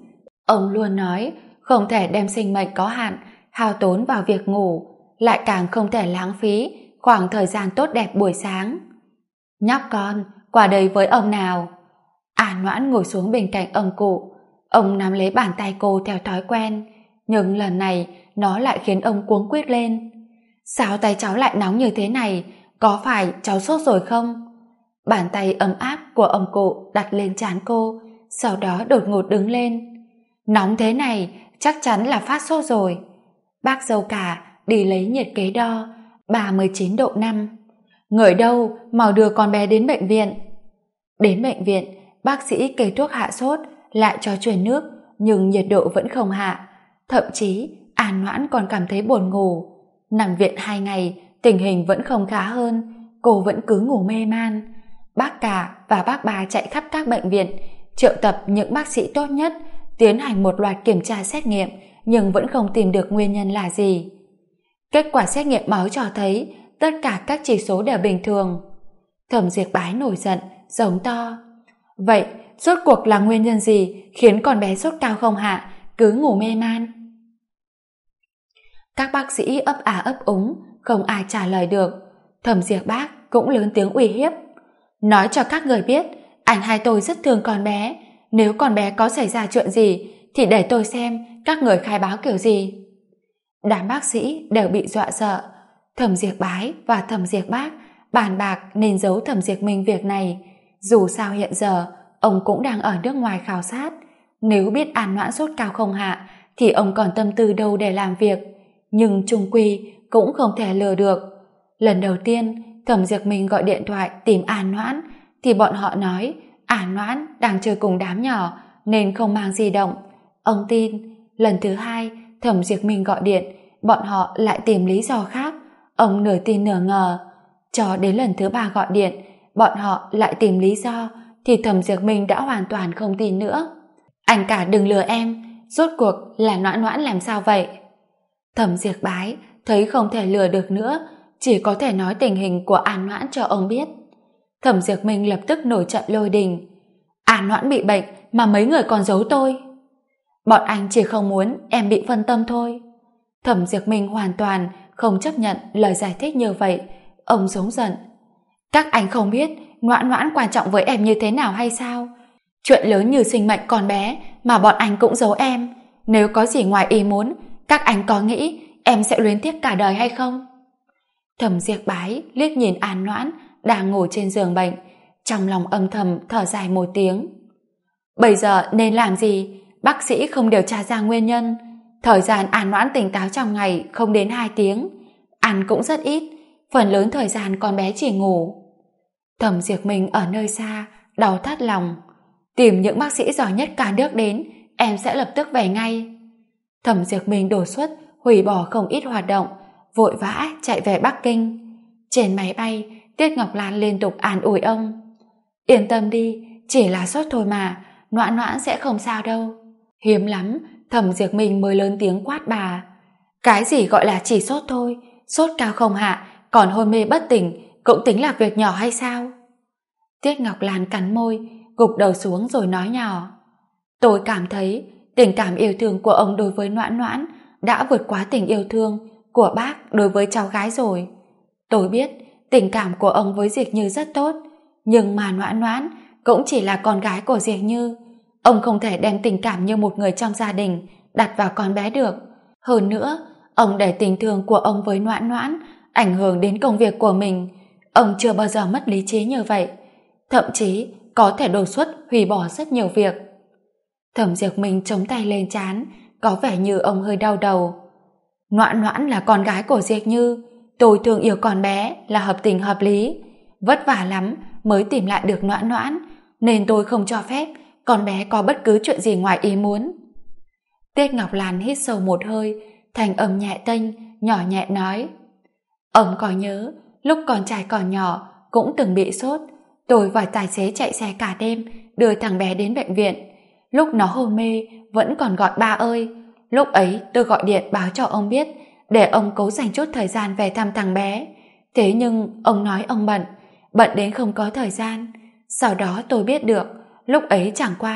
Ông luôn nói không thể đem sinh mệnh có hạn hao tốn vào việc ngủ, lại càng không thể lãng phí khoảng thời gian tốt đẹp buổi sáng. Nhóc con, qua đây với ông nào. An Noãn ngồi xuống bên cạnh ông cụ. Ông nắm lấy bàn tay cô theo thói quen, nhưng lần này nó lại khiến ông cuống quýt lên. Sao tay cháu lại nóng như thế này? Có phải cháu sốt rồi không? Bàn tay ấm áp của ông cụ đặt lên trán cô, sau đó đột ngột đứng lên. Nóng thế này, chắc chắn là phát sốt rồi. Bác dâu cả đi lấy nhiệt kế đo, 39,5 độ. Người đâu, mau đưa con bé đến bệnh viện. Đến bệnh viện, bác sĩ kê thuốc hạ sốt, lại cho truyền nước, nhưng nhiệt độ vẫn không hạ. Thậm chí, An Noãn còn cảm thấy buồn ngủ. Nằm viện 2 ngày, tình hình vẫn không khá hơn, cô vẫn cứ ngủ mê man. Bác cả và bác ba chạy khắp các bệnh viện, triệu tập những bác sĩ tốt nhất, tiến hành một loạt kiểm tra xét nghiệm, nhưng vẫn không tìm được nguyên nhân là gì. Kết quả xét nghiệm máu cho thấy tất cả các chỉ số đều bình thường. Thẩm Diệp Bái nổi giận, giống to. Vậy, rốt cuộc là nguyên nhân gì khiến con bé sốt cao không hạ, cứ ngủ mê man? Các bác sĩ ấp à ấp úng, không ai trả lời được. Thẩm Diệp Bác cũng lớn tiếng uy hiếp. Nói cho các người biết, anh hai tôi rất thương con bé. Nếu con bé có xảy ra chuyện gì, thì để tôi xem các người khai báo kiểu gì. Đám bác sĩ đều bị dọa sợ. Thẩm Diệp Bái và Thẩm Diệp Bác bàn bạc nên giấu Thẩm Diệp Minh việc này. Dù sao hiện giờ ông cũng đang ở nước ngoài khảo sát, nếu biết An Noãn sốt cao không hạ thì ông còn tâm tư đâu để làm việc, nhưng chung quy cũng không thể lừa được. Lần đầu tiên Thẩm Diệp Minh gọi điện thoại tìm An Noãn thì bọn họ nói An Noãn đang chơi cùng đám nhỏ nên không mang di động. Ông tin. Lần thứ hai Thẩm Diệp Minh gọi điện, bọn họ lại tìm lý do khác. Ông nửa tin nửa ngờ. Cho đến lần thứ ba gọi điện, bọn họ lại tìm lý do thì Thẩm Diệp Minh đã hoàn toàn không tin nữa. Anh cả đừng lừa em, rốt cuộc là Noãn Noãn làm sao vậy? Thẩm Diệp Bái thấy không thể lừa được nữa, chỉ có thể nói tình hình của An Noãn cho ông biết. Thẩm Diệp Minh lập tức nổi trận lôi đình. An Noãn bị bệnh mà mấy người còn giấu tôi. Bọn anh chỉ không muốn em bị phân tâm thôi. Thẩm Diệp Minh hoàn toàn không chấp nhận lời giải thích như vậy. Ông giống giận. Các anh không biết Noãn Noãn quan trọng với em như thế nào hay sao? Chuyện lớn như sinh mệnh con bé mà bọn anh cũng giấu em. Nếu có gì ngoài ý muốn, các anh có nghĩ em sẽ luyến tiếc cả đời hay không? Thẩm Diệp Bái liếc nhìn An Noãn đang ngồi trên giường bệnh, trong lòng âm thầm thở dài một tiếng. Bây giờ nên làm gì? Bác sĩ không điều tra ra nguyên nhân. Thời gian An Noãn tỉnh táo trong ngày không đến 2 tiếng, ăn cũng rất ít, phần lớn thời gian con bé chỉ ngủ. Thẩm Diệp Minh ở nơi xa đau thắt lòng. Tìm những bác sĩ giỏi nhất cả nước đến, em sẽ lập tức về ngay. Thẩm Diệp Minh đột xuất hủy bỏ không ít hoạt động, vội vã chạy về Bắc Kinh. Trên máy bay, Tiết Ngọc Lan liên tục an ủi ông. Yên tâm đi, chỉ là sốt thôi mà, Noãn Noãn sẽ không sao đâu. Hiếm lắm Thẩm Diệp Minh mới lớn tiếng quát bà. Cái gì gọi là chỉ sốt thôi? Sốt cao không hạ còn hôn mê bất tỉnh cũng tính là việc nhỏ hay sao? Tiết Ngọc Lan cắn môi, gục đầu xuống rồi nói nhỏ. Tôi cảm thấy tình cảm yêu thương của ông đối với Noãn Noãn đã vượt quá tình yêu thương của bác đối với cháu gái rồi. Tôi biết tình cảm của ông với Diệp Như rất tốt, nhưng mà Noãn Noãn cũng chỉ là con gái của Diệp Như. Ông không thể đem tình cảm như một người trong gia đình đặt vào con bé được. Hơn nữa, ông để tình thương của ông với Noãn Noãn ảnh hưởng đến công việc của mình. Ông chưa bao giờ mất lý trí như vậy, thậm chí có thể đột xuất hủy bỏ rất nhiều việc. Thẩm Diệp Minh chống tay lên trán, có vẻ như ông hơi đau đầu. Noãn Noãn là con gái của Diệp Như, tôi thương yêu con bé là hợp tình hợp lý. Vất vả lắm mới tìm lại được Noãn Noãn, nên tôi không cho phép con bé có bất cứ chuyện gì ngoài ý muốn. Tiết Ngọc Lan hít sâu một hơi, thành âm nhẹ tênh, nhỏ nhẹ nói. Ông có nhớ, lúc con trai còn nhỏ cũng từng bị sốt, tôi và tài xế chạy xe cả đêm đưa thằng bé đến bệnh viện. Lúc nó hôn mê vẫn còn gọi ba ơi. Lúc ấy tôi gọi điện báo cho ông biết để ông cố dành chút thời gian về thăm thằng bé. Thế nhưng ông nói ông bận đến không có thời gian. Sau đó tôi biết được lúc ấy chẳng qua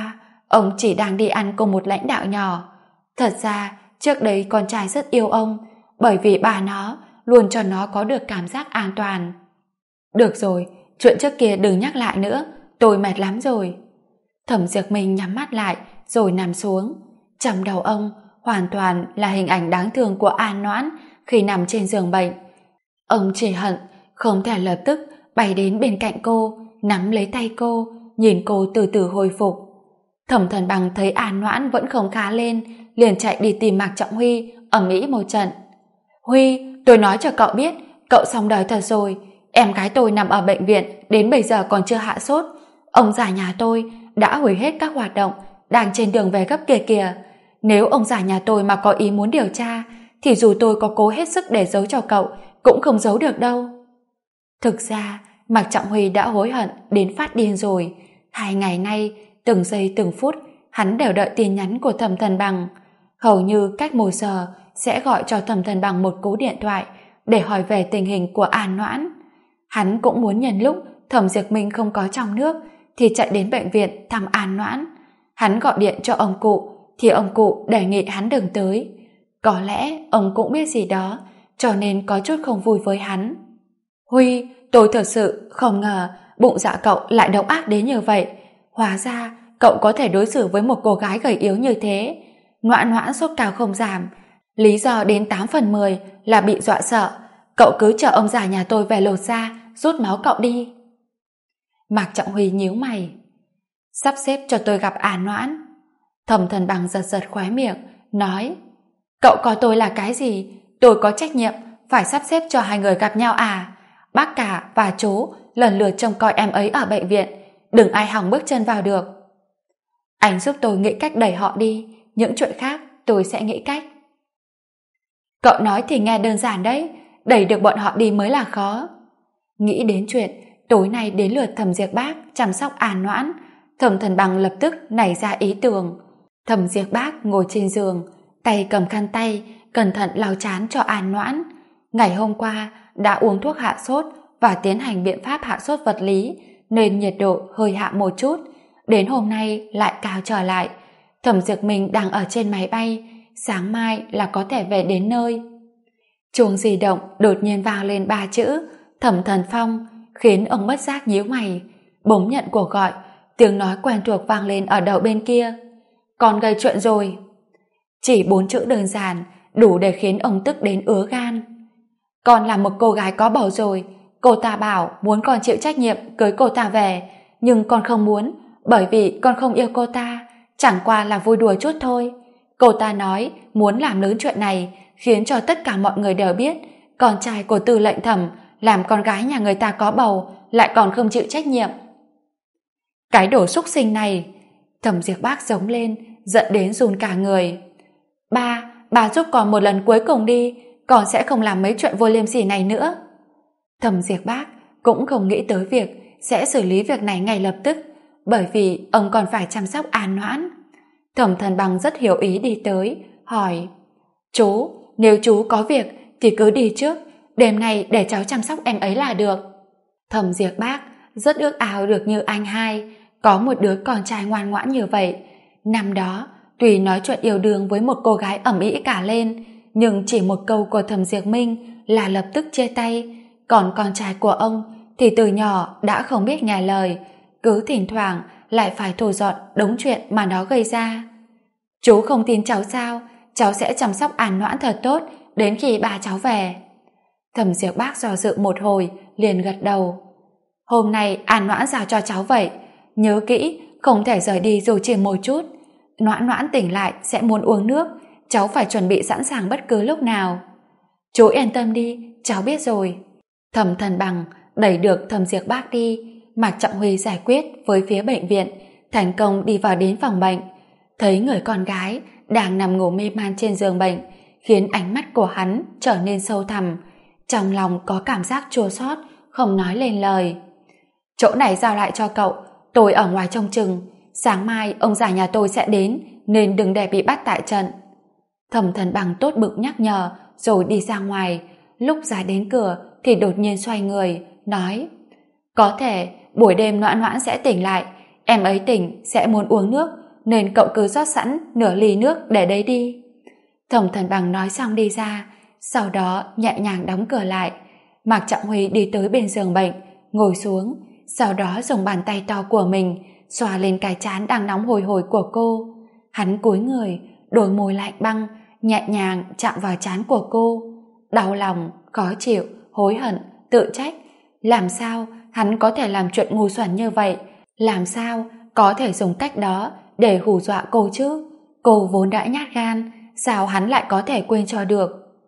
ông chỉ đang đi ăn cùng một lãnh đạo nhỏ. Thật ra, trước đây con trai rất yêu ông, bởi vì bà nó luôn cho nó có được cảm giác an toàn. Được rồi, chuyện trước kia đừng nhắc lại nữa, tôi mệt lắm rồi. Thẩm Diệp Minh nhắm mắt lại rồi nằm xuống. Trong đầu ông hoàn toàn là hình ảnh đáng thương của An Noãn khi nằm trên giường bệnh. Ông chỉ hận không thể lập tức bay đến bên cạnh cô, nắm lấy tay cô, nhìn cô từ từ hồi phục. Thẩm Thần Bằng thấy An Noãn vẫn không khá lên, liền chạy đi tìm Mạc Trọng Huy, ầm ĩ một trận. Huy, tôi nói cho cậu biết, cậu xong đời thật rồi. Em gái tôi nằm ở bệnh viện, đến bây giờ còn chưa hạ sốt. Ông già nhà tôi đã hủy hết các hoạt động, đang trên đường về gấp kìa kìa. Nếu ông già nhà tôi mà có ý muốn điều tra, thì dù tôi có cố hết sức để giấu cho cậu, cũng không giấu được đâu. Thực ra, Mạc Trọng Huy đã hối hận đến phát điên rồi. 2 ngày nay, từng giây từng phút, hắn đều đợi tin nhắn của Thẩm Thần Bằng. Hầu như cách 1 giờ sẽ gọi cho Thẩm Thần Bằng một cú điện thoại để hỏi về tình hình của An Noãn. Hắn cũng muốn nhân lúc Thẩm Diệp Minh không có trong nước thì chạy đến bệnh viện thăm An Noãn. Hắn gọi điện cho ông cụ thì ông cụ đề nghị hắn đừng tới. Có lẽ ông cũng biết gì đó, cho nên có chút không vui với hắn. Huy, tôi thật sự không ngờ bụng dạ cậu lại độc ác đến như vậy. Hóa ra cậu có thể đối xử với một cô gái gầy yếu như thế. Noãn Noãn sốt cao không giảm, lý do đến 8/10 là bị dọa sợ. Cậu cứ chờ ông già nhà tôi về lột da, rút máu cậu đi. Mạc Trọng Huy nhíu mày. Sắp xếp cho tôi gặp An Noãn. Thẩm Thần Bằng giật giật khóe miệng, nói: Cậu coi tôi là cái gì? Tôi có trách nhiệm phải sắp xếp cho 2 người gặp nhau à? Bác cả và chú lần lượt trông coi em ấy ở bệnh viện, đừng ai hòng bước chân vào được. Anh giúp tôi nghĩ cách đẩy họ đi, những chuyện khác tôi sẽ nghĩ cách. Cậu nói thì nghe đơn giản đấy, đẩy được bọn họ đi mới là khó. Nghĩ đến chuyện tối nay đến lượt Thẩm Diệp Bác chăm sóc An Noãn, Thẩm Thần Bằng lập tức nảy ra ý tưởng. Thẩm Diệp Bác ngồi trên giường, tay cầm khăn tay, cẩn thận lau trán cho An Noãn. Ngày hôm qua đã uống thuốc hạ sốt và tiến hành biện pháp hạ sốt vật lý, nên nhiệt độ hơi hạ một chút. Đến hôm nay lại cao trở lại. Thẩm Diệp Minh đang ở trên máy bay, sáng mai là có thể về đến nơi. Chuông di động đột nhiên vang lên 3 chữ Thẩm Thần Phong, khiến ông bất giác nhíu mày. Bỗng nhận cuộc gọi, tiếng nói quen thuộc vang lên ở đầu bên kia. Con gây chuyện rồi. Chỉ 4 chữ đơn giản đủ để khiến ông tức đến ứa gan. Con là một cô gái có bầu rồi, cô ta bảo muốn con chịu trách nhiệm cưới cô ta về, nhưng con không muốn, bởi vì con không yêu cô ta, chẳng qua là vui đùa chút thôi. Cô ta nói muốn làm lớn chuyện này, khiến cho tất cả mọi người đều biết con trai của Tư lệnh Thẩm làm con gái nhà người ta có bầu, lại còn không chịu trách nhiệm. Cái đồ xúc sinh này! Thẩm Diệp Bác giống lên, giận đến run cả người. Bà giúp con một lần cuối cùng đi, con sẽ không làm mấy chuyện vô liêm sỉ này nữa. Thẩm Diệp Bác cũng không nghĩ tới việc sẽ xử lý việc này ngay lập tức, bởi vì ông còn phải chăm sóc An Noãn. Thẩm Thần Bằng rất hiểu ý đi tới, hỏi: Chú, nếu chú có việc thì cứ đi trước, đêm nay để cháu chăm sóc em ấy là được. Thẩm Diệp Bác rất ước ao được như anh hai, có một đứa con trai ngoan ngoãn như vậy. Năm đó, tuy nói chuyện yêu đương với một cô gái ầm ĩ cả lên, nhưng chỉ một câu của Thẩm Diệp Minh là lập tức chia tay. Còn con trai của ông thì từ nhỏ đã không biết nghe lời, cứ thỉnh thoảng lại phải thu dọn đống chuyện mà nó gây ra. Chú không tin cháu sao? Cháu sẽ chăm sóc An Noãn thật tốt đến khi ba cháu về. Thẩm Diệp Bác do dự một hồi liền gật đầu. Hôm nay An Noãn giao cho cháu vậy, nhớ kỹ không thể rời đi dù chỉ một chút. Noãn Noãn tỉnh lại sẽ muốn uống nước, cháu phải chuẩn bị sẵn sàng bất cứ lúc nào. Chú yên tâm đi, cháu biết rồi. Thẩm Thần Bằng đẩy được Thẩm Diệp Bác đi. Mạc Trọng Huy giải quyết với phía bệnh viện, thành công đi vào đến phòng bệnh, thấy người con gái đang nằm ngủ mê man trên giường bệnh, khiến ánh mắt của hắn trở nên sâu thẳm, trong lòng có cảm giác chua xót không nói lên lời. Chỗ này giao lại cho cậu, tôi ở ngoài trông chừng, sáng mai ông già nhà tôi sẽ đến nên đừng để bị bắt tại trận. Thẩm Thần Bằng tốt bụng nhắc nhở rồi đi ra ngoài. Lúc ra đến cửa thì đột nhiên xoay người nói: Có thể buổi đêm Noãn Noãn sẽ tỉnh lại, em ấy tỉnh sẽ muốn uống nước, nên cậu cứ rót sẵn nửa ly nước để đấy đi. Thẩm Thần Bằng nói xong đi ra, sau đó nhẹ nhàng đóng cửa lại. Mạc Trọng Huy đi tới bên giường bệnh, ngồi xuống, sau đó dùng bàn tay to của mình xoa lên cái trán đang nóng hổi hổi của cô. Hắn cúi người, đôi môi lạnh băng nhẹ nhàng chạm vào trán của cô. Đau lòng, khó chịu, hối hận, tự trách. Làm sao hắn có thể làm chuyện ngu xuẩn như vậy? Làm sao có thể dùng cách đó để hù dọa cô chứ? Cô vốn đã nhát gan, sao hắn lại có thể quên cho được?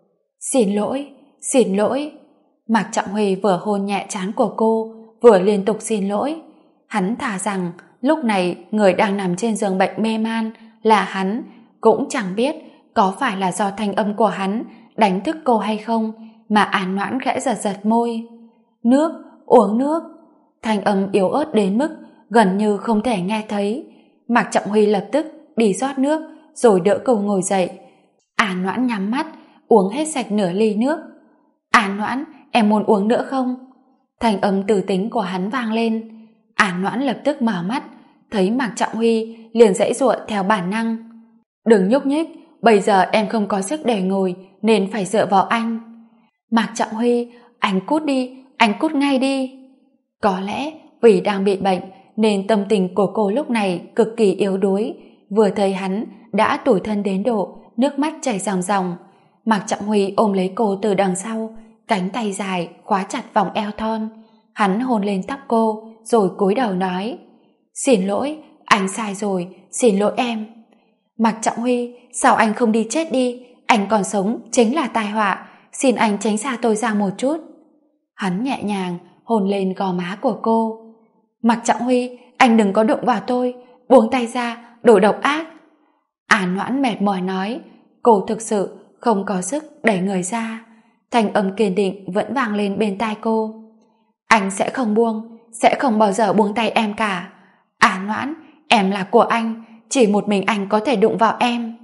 Xin lỗi, xin lỗi. Mạc Trọng Huy vừa hôn nhẹ trán của cô, vừa liên tục xin lỗi. Hắn thà rằng lúc này người đang nằm trên giường bệnh mê man là hắn, cũng chẳng biết có phải là do thanh âm của hắn đánh thức cô hay không mà An Noãn khẽ giật giật môi. Nước, uống nước. Thanh âm yếu ớt đến mức gần như không thể nghe thấy. Mạc Trọng Huy lập tức đi rót nước rồi đỡ cô ngồi dậy. An Noãn nhắm mắt uống hết sạch nửa ly nước. An Noãn, em muốn uống nữa không? Thanh âm từ tính của hắn vang lên. An Noãn lập tức mở mắt, thấy Mạc Trọng Huy liền giãy giụa theo bản năng. Đừng nhúc nhích, bây giờ em không có sức để ngồi nên phải dựa vào anh. Mạc Trọng Huy, anh cút đi, anh cút ngay đi. Có lẽ vì đang bị bệnh nên tâm tình của cô lúc này cực kỳ yếu đuối. Vừa thấy hắn đã tủi thân đến độ nước mắt chảy ròng ròng. Mạc Trọng Huy ôm lấy cô từ đằng sau, cánh tay dài khóa chặt vòng eo thon. Hắn hôn lên tóc cô rồi cúi đầu nói: Xin lỗi, anh sai rồi, xin lỗi em. Mạc Trọng Huy, sao anh không đi chết đi? Anh còn sống chính là tai họa, xin anh tránh xa tôi ra một chút. Hắn nhẹ nhàng hôn lên gò má của cô. Mạc Trọng Huy, anh đừng có đụng vào tôi, buông tay ra, đồ độc ác. An Noãn mệt mỏi nói. Cô thực sự không có sức đẩy người ra. Thanh âm kiên định vẫn vang lên bên tai cô. Anh sẽ không buông, sẽ không bao giờ buông tay em cả. An Noãn, em là của anh, chỉ một mình anh có thể đụng vào em.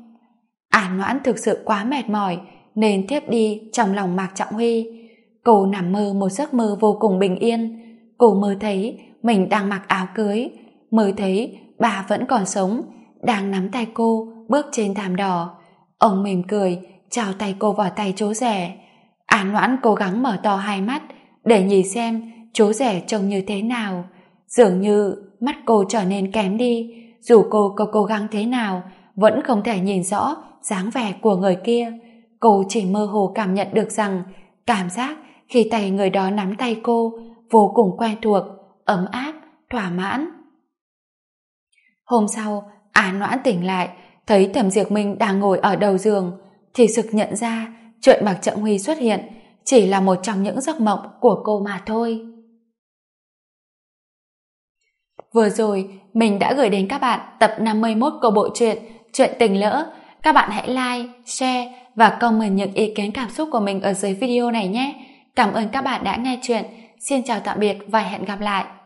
An Noãn thực sự quá mệt mỏi nên thiếp đi trong lòng Mạc Trọng Huy. Cô nằm mơ một giấc mơ vô cùng bình yên. Cô mơ thấy mình đang mặc áo cưới, mơ thấy bà vẫn còn sống, đang nắm tay cô bước trên thảm đỏ. Ông mỉm cười chào tay cô vào tay chú rể. An Noãn cố gắng mở to hai mắt để nhìn xem chú rể trông như thế nào. Dường như mắt cô trở nên kém đi, dù cô có cố gắng thế nào vẫn không thể nhìn rõ dáng vẻ của người kia. Cô chỉ mơ hồ cảm nhận được rằng cảm giác khi tay người đó nắm tay cô vô cùng quen thuộc, ấm áp, thỏa mãn. Hôm sau, An Noãn tỉnh lại, thấy Thẩm Diệp Minh đang ngồi ở đầu giường, thì sực nhận ra chuyện Mạc Trọng Huy xuất hiện chỉ là một trong những giấc mộng của cô mà thôi. Vừa rồi, mình đã gửi đến các bạn tập 51 của bộ truyện Chuyện Tình Lỡ. Các bạn hãy like, share và comment những ý kiến cảm xúc của mình ở dưới video này nhé. Cảm ơn các bạn đã nghe chuyện. Xin chào tạm biệt và hẹn gặp lại.